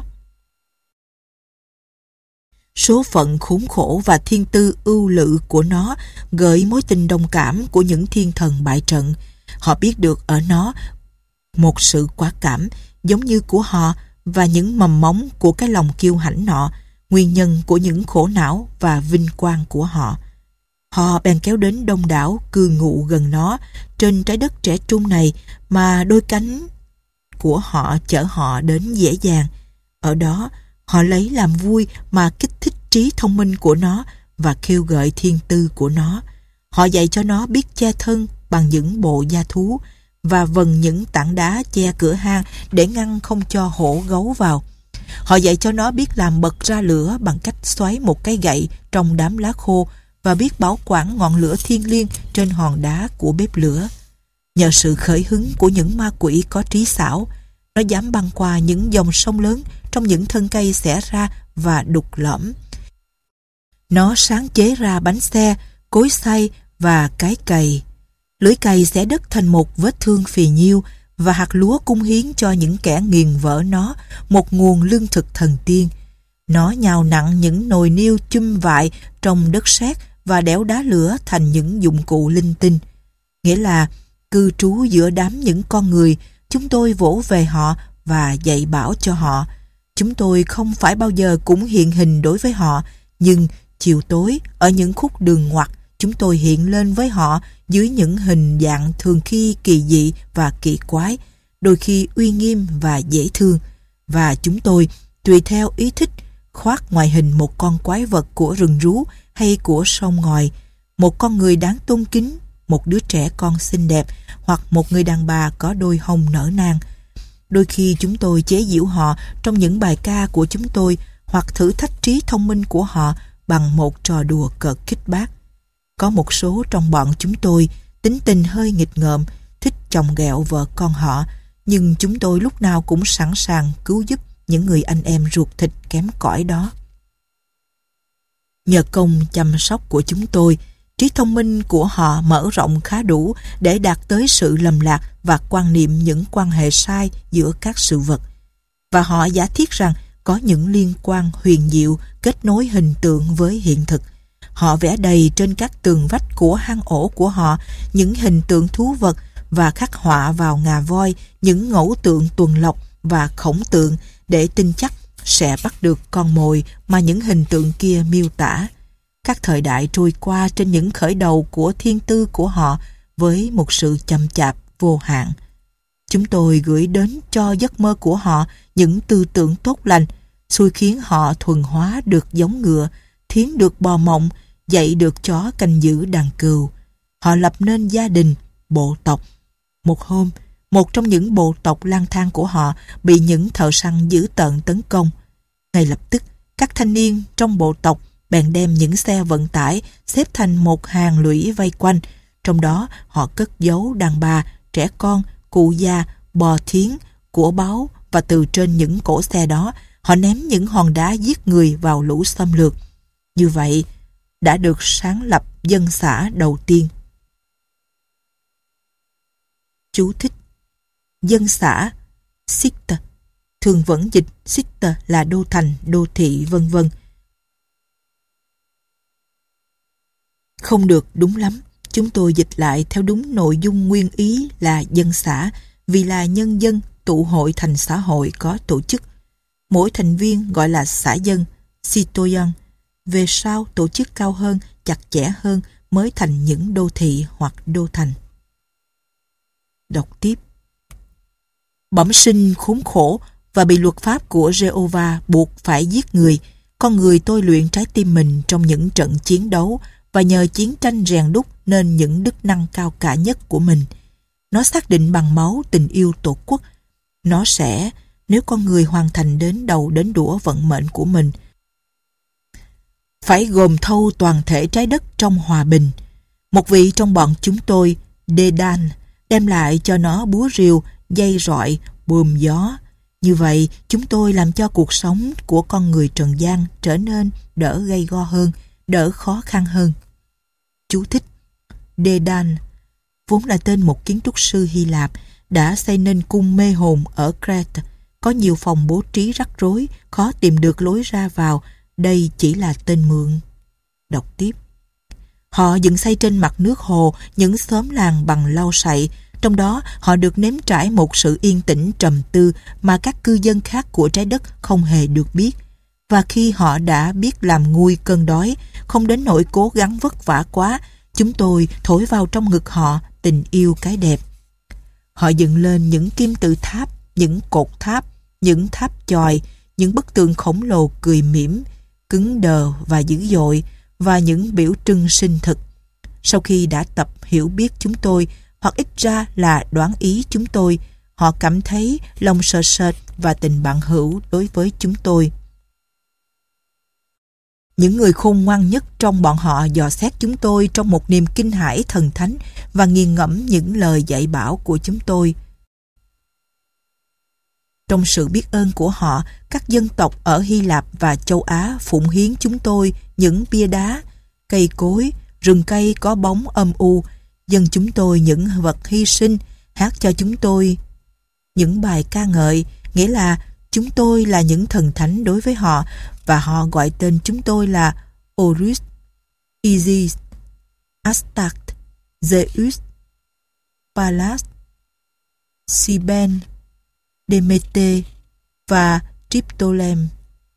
Số phận khốn khổ và thiên tư ưu lự của nó gợi mối tình đồng cảm của những thiên thần bại trận. Họ biết được ở nó một sự quả cảm giống như của họ và những mầm móng của cái lòng kiêu hãnh nọ, nguyên nhân của những khổ não và vinh quang của họ. Họ bèn kéo đến đông đảo cư ngụ gần nó trên trái đất trẻ trung này mà đôi cánh của họ chở họ đến dễ dàng. Ở đó, họ lấy làm vui mà kích thích trí thông minh của nó và kêu gợi thiên tư của nó. Họ dạy cho nó biết che thân bằng những bộ da thú và vần những tảng đá che cửa hang để ngăn không cho hổ gấu vào. Họ dạy cho nó biết làm bật ra lửa bằng cách xoáy một cái gậy trong đám lá khô và biết bảo quản ngọn lửa thiêng liêng trên hòn đá của bếp lửa. Nhờ sự khởi hứng của những ma quỷ có trí xảo, nó dám băng qua những dòng sông lớn trong những thân cây xẻ ra và đục lõm. Nó sáng chế ra bánh xe, cối xay và cái cày. Lưỡi cày xẻ đất thành một vết thương phì nhiêu và hạt lúa cung hiến cho những kẻ nghiền vỡ nó một nguồn lương thực thần tiên. Nó nhào nặng những nồi niêu chum vại trong đất sét và đẽo đá lửa thành những dụng cụ linh tinh. Nghĩa là cư trú giữa đám những con người, chúng tôi vỗ về họ và dạy bảo cho họ. Chúng tôi không phải bao giờ cũng hiện hình đối với họ, nhưng chiều tối ở những khúc đường ngoặt, chúng tôi hiện lên với họ dưới những hình dạng thường khi kỳ dị và kỳ quái, đôi khi uy nghiêm và dễ thương. Và chúng tôi, tùy theo ý thích, khoác ngoại hình một con quái vật của rừng rú hay của sông ngòi, một con người đáng tôn kính, một đứa trẻ con xinh đẹp hoặc một người đàn bà có đôi hông nở nang. Đôi khi chúng tôi chế giễu họ trong những bài ca của chúng tôi hoặc thử thách trí thông minh của họ bằng một trò đùa cợt khích bác. Có một số trong bọn chúng tôi tính tình hơi nghịch ngợm, thích chồng ghẹo vợ con họ, nhưng chúng tôi lúc nào cũng sẵn sàng cứu giúp những người anh em ruột thịt kém cỏi đó. Nhờ công chăm sóc của chúng tôi, trí thông minh của họ mở rộng khá đủ để đạt tới sự lầm lạc và quan niệm những quan hệ sai giữa các sự vật. Và họ giả thiết rằng có những liên quan huyền diệu kết nối hình tượng với hiện thực. Họ vẽ đầy trên các tường vách của hang ổ của họ những hình tượng thú vật và khắc họa vào ngà voi những ngẫu tượng tuần lộc và khổng tượng để tin chắc sẽ bắt được con mồi mà những hình tượng kia miêu tả. Các thời đại trôi qua trên những khởi đầu của thiên tư của họ với một sự chậm chạp vô hạn. Chúng tôi gửi đến cho giấc mơ của họ những tư tưởng tốt lành, xui khiến họ thuần hóa được giống ngựa, thiến được bò mộng, dạy được chó canh giữ đàn cừu. Họ lập nên gia đình, bộ tộc. Một hôm, một trong những bộ tộc lang thang của họ bị những thợ săn dữ tợn tấn công. Ngay lập tức, các thanh niên trong bộ tộc bèn đem những xe vận tải xếp thành một hàng lũy vây quanh. Trong đó họ cất giấu đàn bà, trẻ con, cụ già, bò thiến, của báu, và từ trên những cỗ xe đó họ ném những hòn đá giết người vào lũ xâm lược. Như vậy đã được sáng lập dân xã đầu tiên. Chú thích: dân xã City, thường vẫn dịch City là đô thành, đô thị, vân vân. Không được đúng lắm. Chúng tôi dịch lại theo đúng nội dung nguyên ý là dân xã, vì là nhân dân tụ hội thành xã hội có tổ chức. Mỗi thành viên gọi là xã dân, citoyen. Về sau tổ chức cao hơn, chặt chẽ hơn mới thành những đô thị hoặc đô thành. Đọc tiếp. Bẩm sinh khốn khổ và bị luật pháp của Jehovah buộc phải giết người, con người tôi luyện trái tim mình trong những trận chiến đấu và nhờ chiến tranh rèn đúc nên những đức năng cao cả nhất của mình. Nó xác định bằng máu tình yêu tổ quốc. Nó sẽ, nếu con người hoàn thành đến đầu đến đũa vận mệnh của mình, phải gồm thâu toàn thể trái đất trong hòa bình. Một vị trong bọn chúng tôi, Dedan, đem lại cho nó búa rìu, dây rọi, buồm gió. Như vậy, chúng tôi làm cho cuộc sống của con người trần gian trở nên đỡ gay go hơn, đỡ khó khăn hơn. Chú thích: Dedan vốn là tên một kiến trúc sư Hy Lạp, đã xây nên cung mê hồn ở Crete, có nhiều phòng bố trí rắc rối, khó tìm được lối ra vào. Đây chỉ là tên mượn. Đọc tiếp. Họ dựng xây trên mặt nước hồ những xóm làng bằng lau sậy, trong đó họ được nếm trải một sự yên tĩnh trầm tư mà các cư dân khác của trái đất không hề được biết. Và khi họ đã biết làm nguôi cơn đói, không đến nỗi cố gắng vất vả quá, chúng tôi thổi vào trong ngực họ tình yêu cái đẹp. Họ dựng lên những kim tự tháp, những cột tháp, những tháp chòi, những bức tượng khổng lồ cười mỉm, cứng đờ và dữ dội, và những biểu trưng sinh thực. Sau khi đã tập hiểu biết chúng tôi, hoặc ít ra là đoán ý chúng tôi, họ cảm thấy lòng sợ sệt và tình bạn hữu đối với chúng tôi. Những người khôn ngoan nhất trong bọn họ dò xét chúng tôi trong một niềm kinh hãi thần thánh và nghiền ngẫm những lời dạy bảo của chúng tôi. Trong sự biết ơn của họ, các dân tộc ở Hy Lạp và châu Á phụng hiến chúng tôi những bia đá, cây cối, rừng cây có bóng âm u, dâng chúng tôi những vật hy sinh, hát cho chúng tôi những bài ca ngợi, nghĩa là chúng tôi là những thần thánh đối với họ, và họ gọi tên chúng tôi là Horus, Isis, Astarte, Zeus, Pallas, Cybele, Demeter và Triptolem.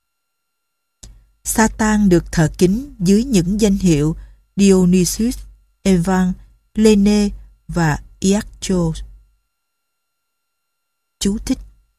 Satan được thờ kính dưới những danh hiệu Dionysus, Evan, Lene và Iacchos. Chú thích: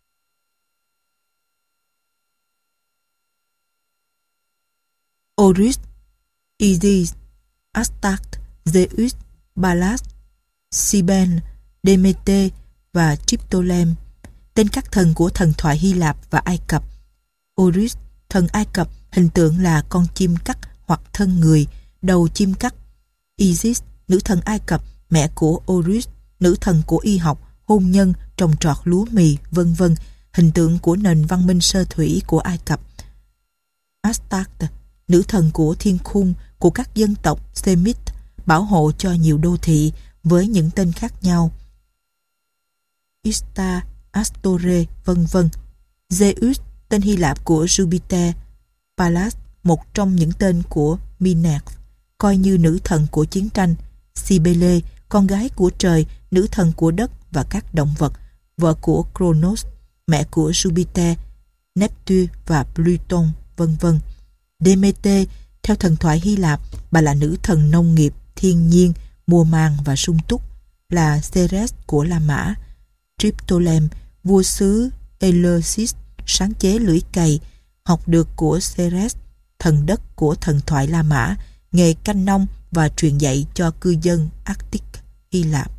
Horus, Isis, Astarte, Zeus, Pallas, Cybele, Demeter và Triptolem, tên các thần của thần thoại Hy Lạp và Ai Cập. Horus, thần Ai Cập, hình tượng là con chim cắt hoặc thân người, đầu chim cắt. Isis, nữ thần Ai Cập, mẹ của Horus, nữ thần của y học, hôn nhân, trồng trọt lúa mì, vân vân, hình tượng của nền văn minh sơ thủy của Ai Cập. Astarte, nữ thần của thiên khung của các dân tộc Semit, bảo hộ cho nhiều đô thị với những tên khác nhau. Ishtar, Astore, vân vân. Zeus, tên Hy Lạp của Jupiter. Pallas, một trong những tên của Minerva, coi như nữ thần của chiến tranh. Cybele, con gái của trời, nữ thần của đất và các động vật, vợ của Kronos, mẹ của Jupiter, Neptune và Pluton, vân vân. Demeter, theo thần thoại Hy Lạp, bà là nữ thần nông nghiệp, thiên nhiên, mùa màng và sung túc, là Ceres của La Mã. Triptolem, vua xứ Eleusis, sáng chế lưỡi cày, học được của Ceres, thần đất của thần thoại La Mã, nghề canh nông và truyền dạy cho cư dân Arctic Hy Lạp.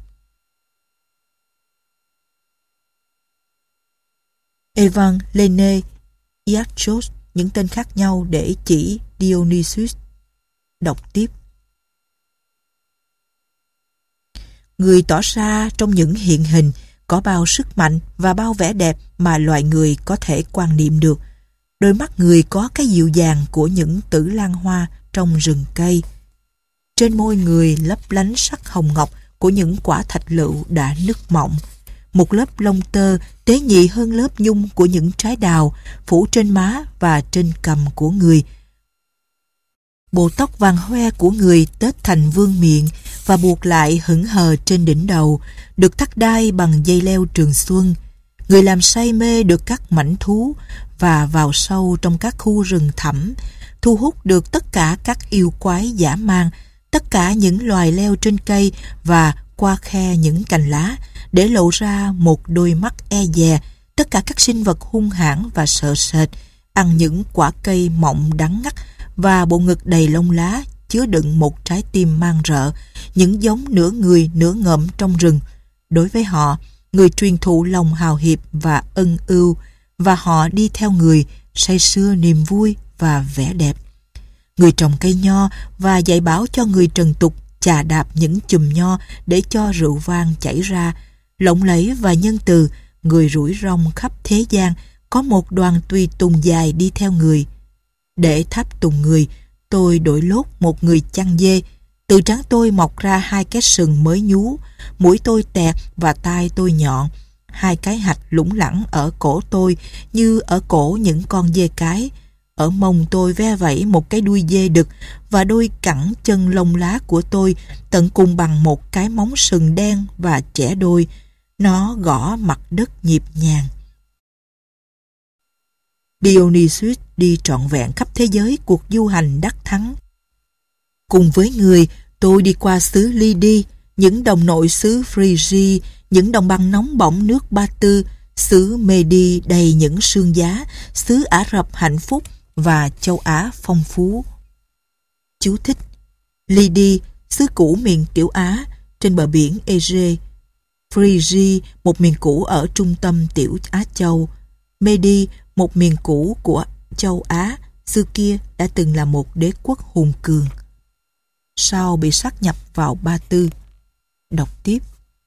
Evan, Lene, Iacchos, những tên khác nhau để chỉ Dionysus. Đọc tiếp. Người tỏ ra trong những hiện hình có bao sức mạnh và bao vẻ đẹp mà loài người có thể quan niệm được. Đôi mắt người có cái dịu dàng của những tử lan hoa trong rừng cây. Trên môi người lấp lánh sắc hồng ngọc của những quả thạch lựu đã nứt mọng. Một lớp lông tơ tế nhị hơn lớp nhung của những trái đào phủ trên má và trên cằm của người. Bộ tóc vàng hoe của người tết thành vương miện và buộc lại hững hờ trên đỉnh đầu, được thắt đai bằng dây leo trường xuân. Người làm say mê được các mảnh thú và vào sâu trong các khu rừng thẳm, thu hút được tất cả các yêu quái dã man, tất cả những loài leo trên cây và qua khe những cành lá, để lộ ra một đôi mắt e dè. Tất cả các sinh vật hung hãn và sợ sệt, ăn những quả cây mọng đắng ngắt, và bộ ngực đầy lông lá chứa đựng một trái tim mang rợ, những giống nửa người nửa ngợm trong rừng. Đối với họ, người truyền thụ lòng hào hiệp và ân ưu, và họ đi theo người, say sưa niềm vui và vẻ đẹp. Người trồng cây nho và dạy bảo cho người trần tục chà đạp những chùm nho để cho rượu vang chảy ra. Lộng lẫy và nhân từ, người rủi rong khắp thế gian, có một đoàn tùy tùng dài đi theo người. Để tháp tùng người, tôi đổi lốt một người chăn dê. Từ trán tôi mọc ra hai cái sừng mới nhú, mũi tôi tẹt và tai tôi nhọn. Hai cái hạch lủng lẳng ở cổ tôi như ở cổ những con dê cái. Ở mông tôi ve vẩy một cái đuôi dê đực, và đôi cẳng chân lông lá của tôi tận cùng bằng một cái móng sừng đen và chẻ đôi. Nó gõ mặt đất nhịp nhàng. Dionysus đi trọn vẹn khắp thế giới cuộc du hành đắc thắng. Cùng với người, tôi đi qua xứ Lydi, những đồng nội xứ Phrygia, những đồng bằng nóng bỏng nước Ba Tư, xứ Medi đầy những sương giá, xứ Ả Rập hạnh phúc và châu Á phong phú. Chú thích: Lydi, xứ cũ miền Tiểu Á, trên bờ biển Ege. Phrygia, một miền cũ ở trung tâm Tiểu Á Châu. Medi, một miền cũ của châu Á, xưa kia đã từng là một đế quốc hùng cường, sau bị sát nhập vào Ba Tư. Đọc tiếp.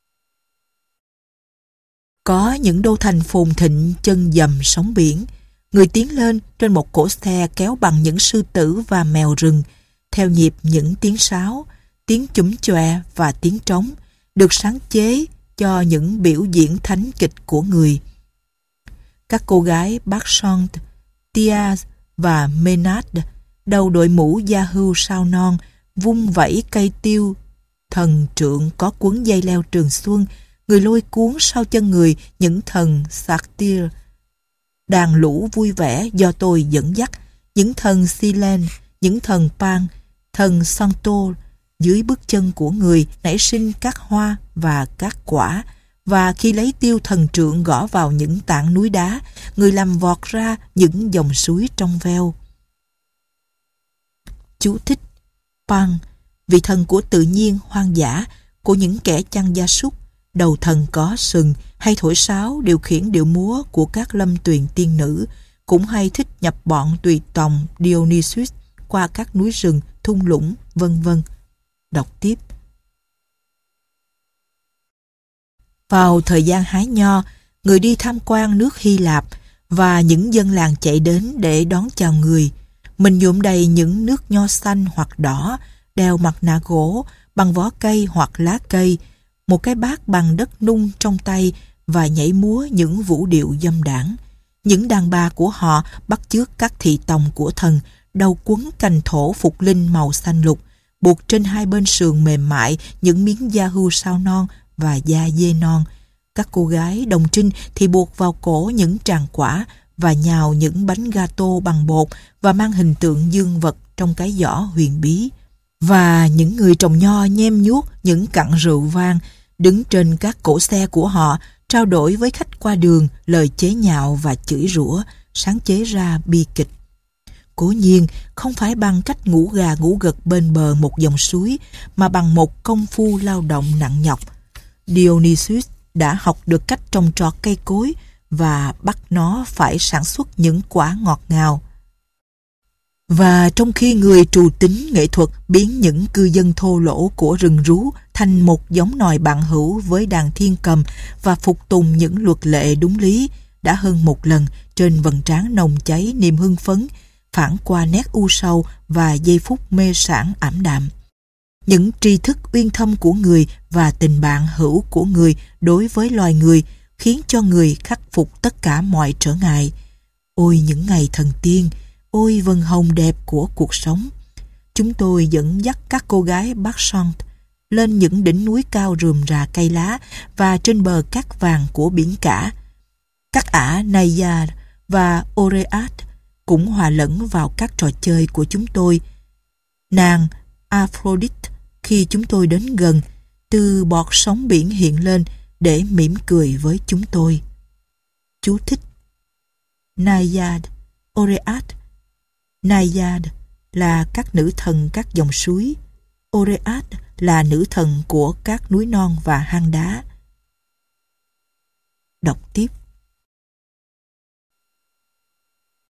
Có những đô thành phồn thịnh chân dầm sóng biển. Người tiến lên trên một cỗ xe kéo bằng những sư tử và mèo rừng, theo nhịp những tiếng sáo, tiếng chúm chọe và tiếng trống, được sáng chế cho những biểu diễn thánh kịch của người. Các cô gái Bacchante, Tias và Menad, đầu đội mũ da hưu sao non, vung vẩy cây tiêu thần trượng có cuốn dây leo trường xuân, người lôi cuốn sau chân người những thần Satyr. Đàn lũ vui vẻ do tôi dẫn dắt, những thần Silen, những thần Pan, thần Santo, dưới bước chân của người nảy sinh các hoa và các quả, và khi lấy tiêu thần trượng gõ vào những tảng núi đá, người làm vọt ra những dòng suối trong veo. Chú thích: Pan, vị thần của tự nhiên hoang dã, của những kẻ chăn gia súc, đầu thần có sừng, hay thổi sáo điều khiển điệu múa của các lâm tuyền tiên nữ, cũng hay thích nhập bọn tùy tòng Dionysus qua các núi rừng, thung lũng, vân vân. Đọc tiếp. Vào thời gian hái nho, người đi tham quan nước Hy Lạp và những dân làng chạy đến để đón chào người. Mình nhuộm đầy những nước nho xanh hoặc đỏ, đeo mặt nạ gỗ bằng vỏ cây hoặc lá cây, một cái bát bằng đất nung trong tay, và nhảy múa những vũ điệu dâm đãng. Những đàn bà của họ bắt chước các thị tòng của thần, đầu quấn cành thổ phục linh màu xanh lục, buộc trên hai bên sườn mềm mại những miếng da hưu sao non và da dê non. Các cô gái đồng trinh thì buộc vào cổ những tràng quả và nhào những bánh gato bằng bột và mang hình tượng dương vật trong cái giỏ huyền bí. Và những người trồng nho nhem nhuốc những cặn rượu vang, đứng trên các cỗ xe của họ, trao đổi với khách qua đường lời chế nhạo và chửi rủa, sáng chế ra bi kịch. Cố nhiên, không phải bằng cách ngủ gà ngủ gật bên bờ một dòng suối, mà bằng một công phu lao động nặng nhọc. Dionysus đã học được cách trồng trọt cây cối và bắt nó phải sản xuất những quả ngọt ngào. Và trong khi người trù tính nghệ thuật biến những cư dân thô lỗ của rừng rú thành một giống nòi bạn hữu với đàn thiên cầm và phục tùng những luật lệ đúng lý, đã hơn một lần trên vầng trán nồng cháy niềm hưng phấn, phản qua nét u sầu và giây phút mê sảng ảm đạm. Những tri thức uyên thâm của người và tình bạn hữu của người đối với loài người khiến cho người khắc phục tất cả mọi trở ngại. Ôi những ngày thần tiên, ôi vầng hồng đẹp của cuộc sống. Chúng tôi dẫn dắt các cô gái Bacchante lên những đỉnh núi cao rườm rà cây lá và trên bờ cát vàng của biển cả. Các ả Naiad và Oread cũng hòa lẫn vào các trò chơi của chúng tôi. Nàng Aphrodite, khi chúng tôi đến gần, từ bọt sóng biển hiện lên, để mỉm cười với chúng tôi. Chú thích: Naiad, Oread. Naiad là các nữ thần các dòng suối. Oread là nữ thần của các núi non và hang đá. Đọc tiếp.